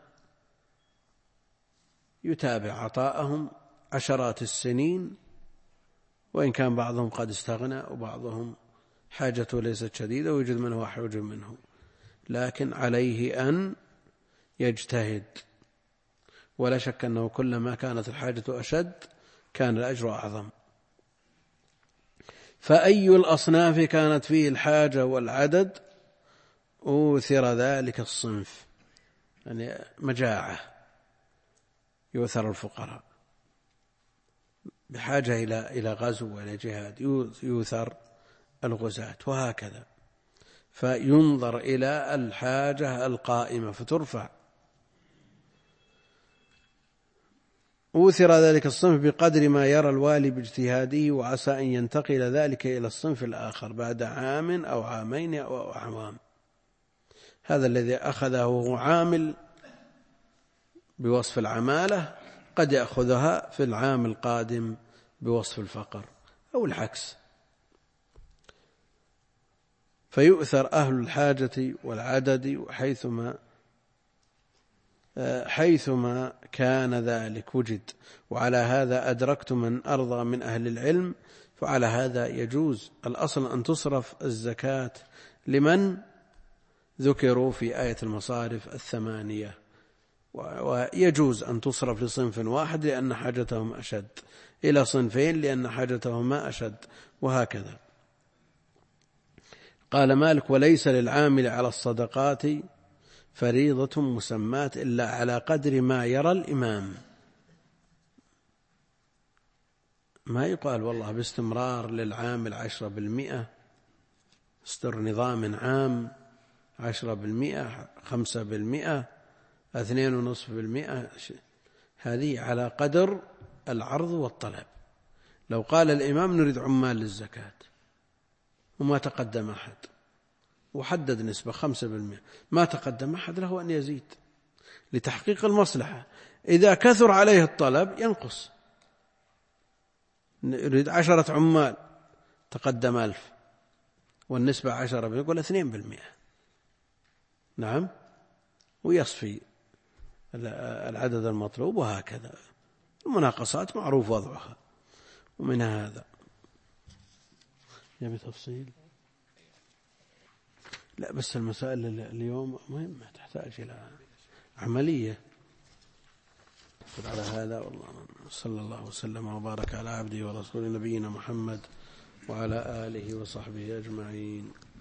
يتابع عطاءهم عشرات السنين، وإن كان بعضهم قد استغنى وبعضهم حاجته ليست شديدة ويوجد من هو أحوج منه، لكن عليه أن يجتهد، ولا شك أنه كلما كانت الحاجة أشد كان الأجر أعظم. فأي الأصناف كانت فيه الحاجة والعدد أوثر ذلك الصنف، يعني مجاعة يؤثر الفقراء، بحاجة إلى غزو وإلى جهاد يؤثر الغزاة، وهكذا. فينظر إلى الحاجة القائمة فترفع. أوثر ذلك الصنف بقدر ما يرى الوالي باجتهاده، وعسى أن ينتقل ذلك إلى الصنف الآخر بعد عام أو عامين أو أعوام. هذا الذي أخذه هو عامل بوصف العمالة قد يأخذها في العام القادم بوصف الفقر أو العكس. فيؤثر أهل الحاجة والعدد حيثما كان ذلك وجد. وعلى هذا أدركت من أرضى من أهل العلم، فعلى هذا يجوز. الأصل أن تصرف الزكاة لمن ذكروا في آية المصارف الثمانية، ويجوز أن تصرف لصنف واحد لأن حاجتهم أشد، إلى صنفين لأن حاجتهما أشد، وهكذا. قال مالك: وليس للعامل على الصدقات فريضة مسماة إلا على قدر ما يرى الإمام. ما يقال والله باستمرار للعامل 10%، استر نظام عام 10%، 5%، 2.5%. هذه على قدر العرض والطلب. لو قال الإمام نريد عمال للزكاة وما تقدم أحد وحدد نسبة 5%، ما تقدم أحد له أن يزيد لتحقيق المصلحة. إذا كثر عليه الطلب ينقص، يريد 10 عمال تقدم 1000 والنسبة 10 يقول 2%، نعم، ويصفي العدد المطلوب، وهكذا. المناقصات معروف وضعها، ومنها هذا. يبي تفصيل؟ لا، بس المسائل اليوم مهمة تحتاج إلى عملية. على هذا والله صلى الله وسلم وبارك على عبده ورسوله نبينا محمد وعلى آله وصحبه أجمعين.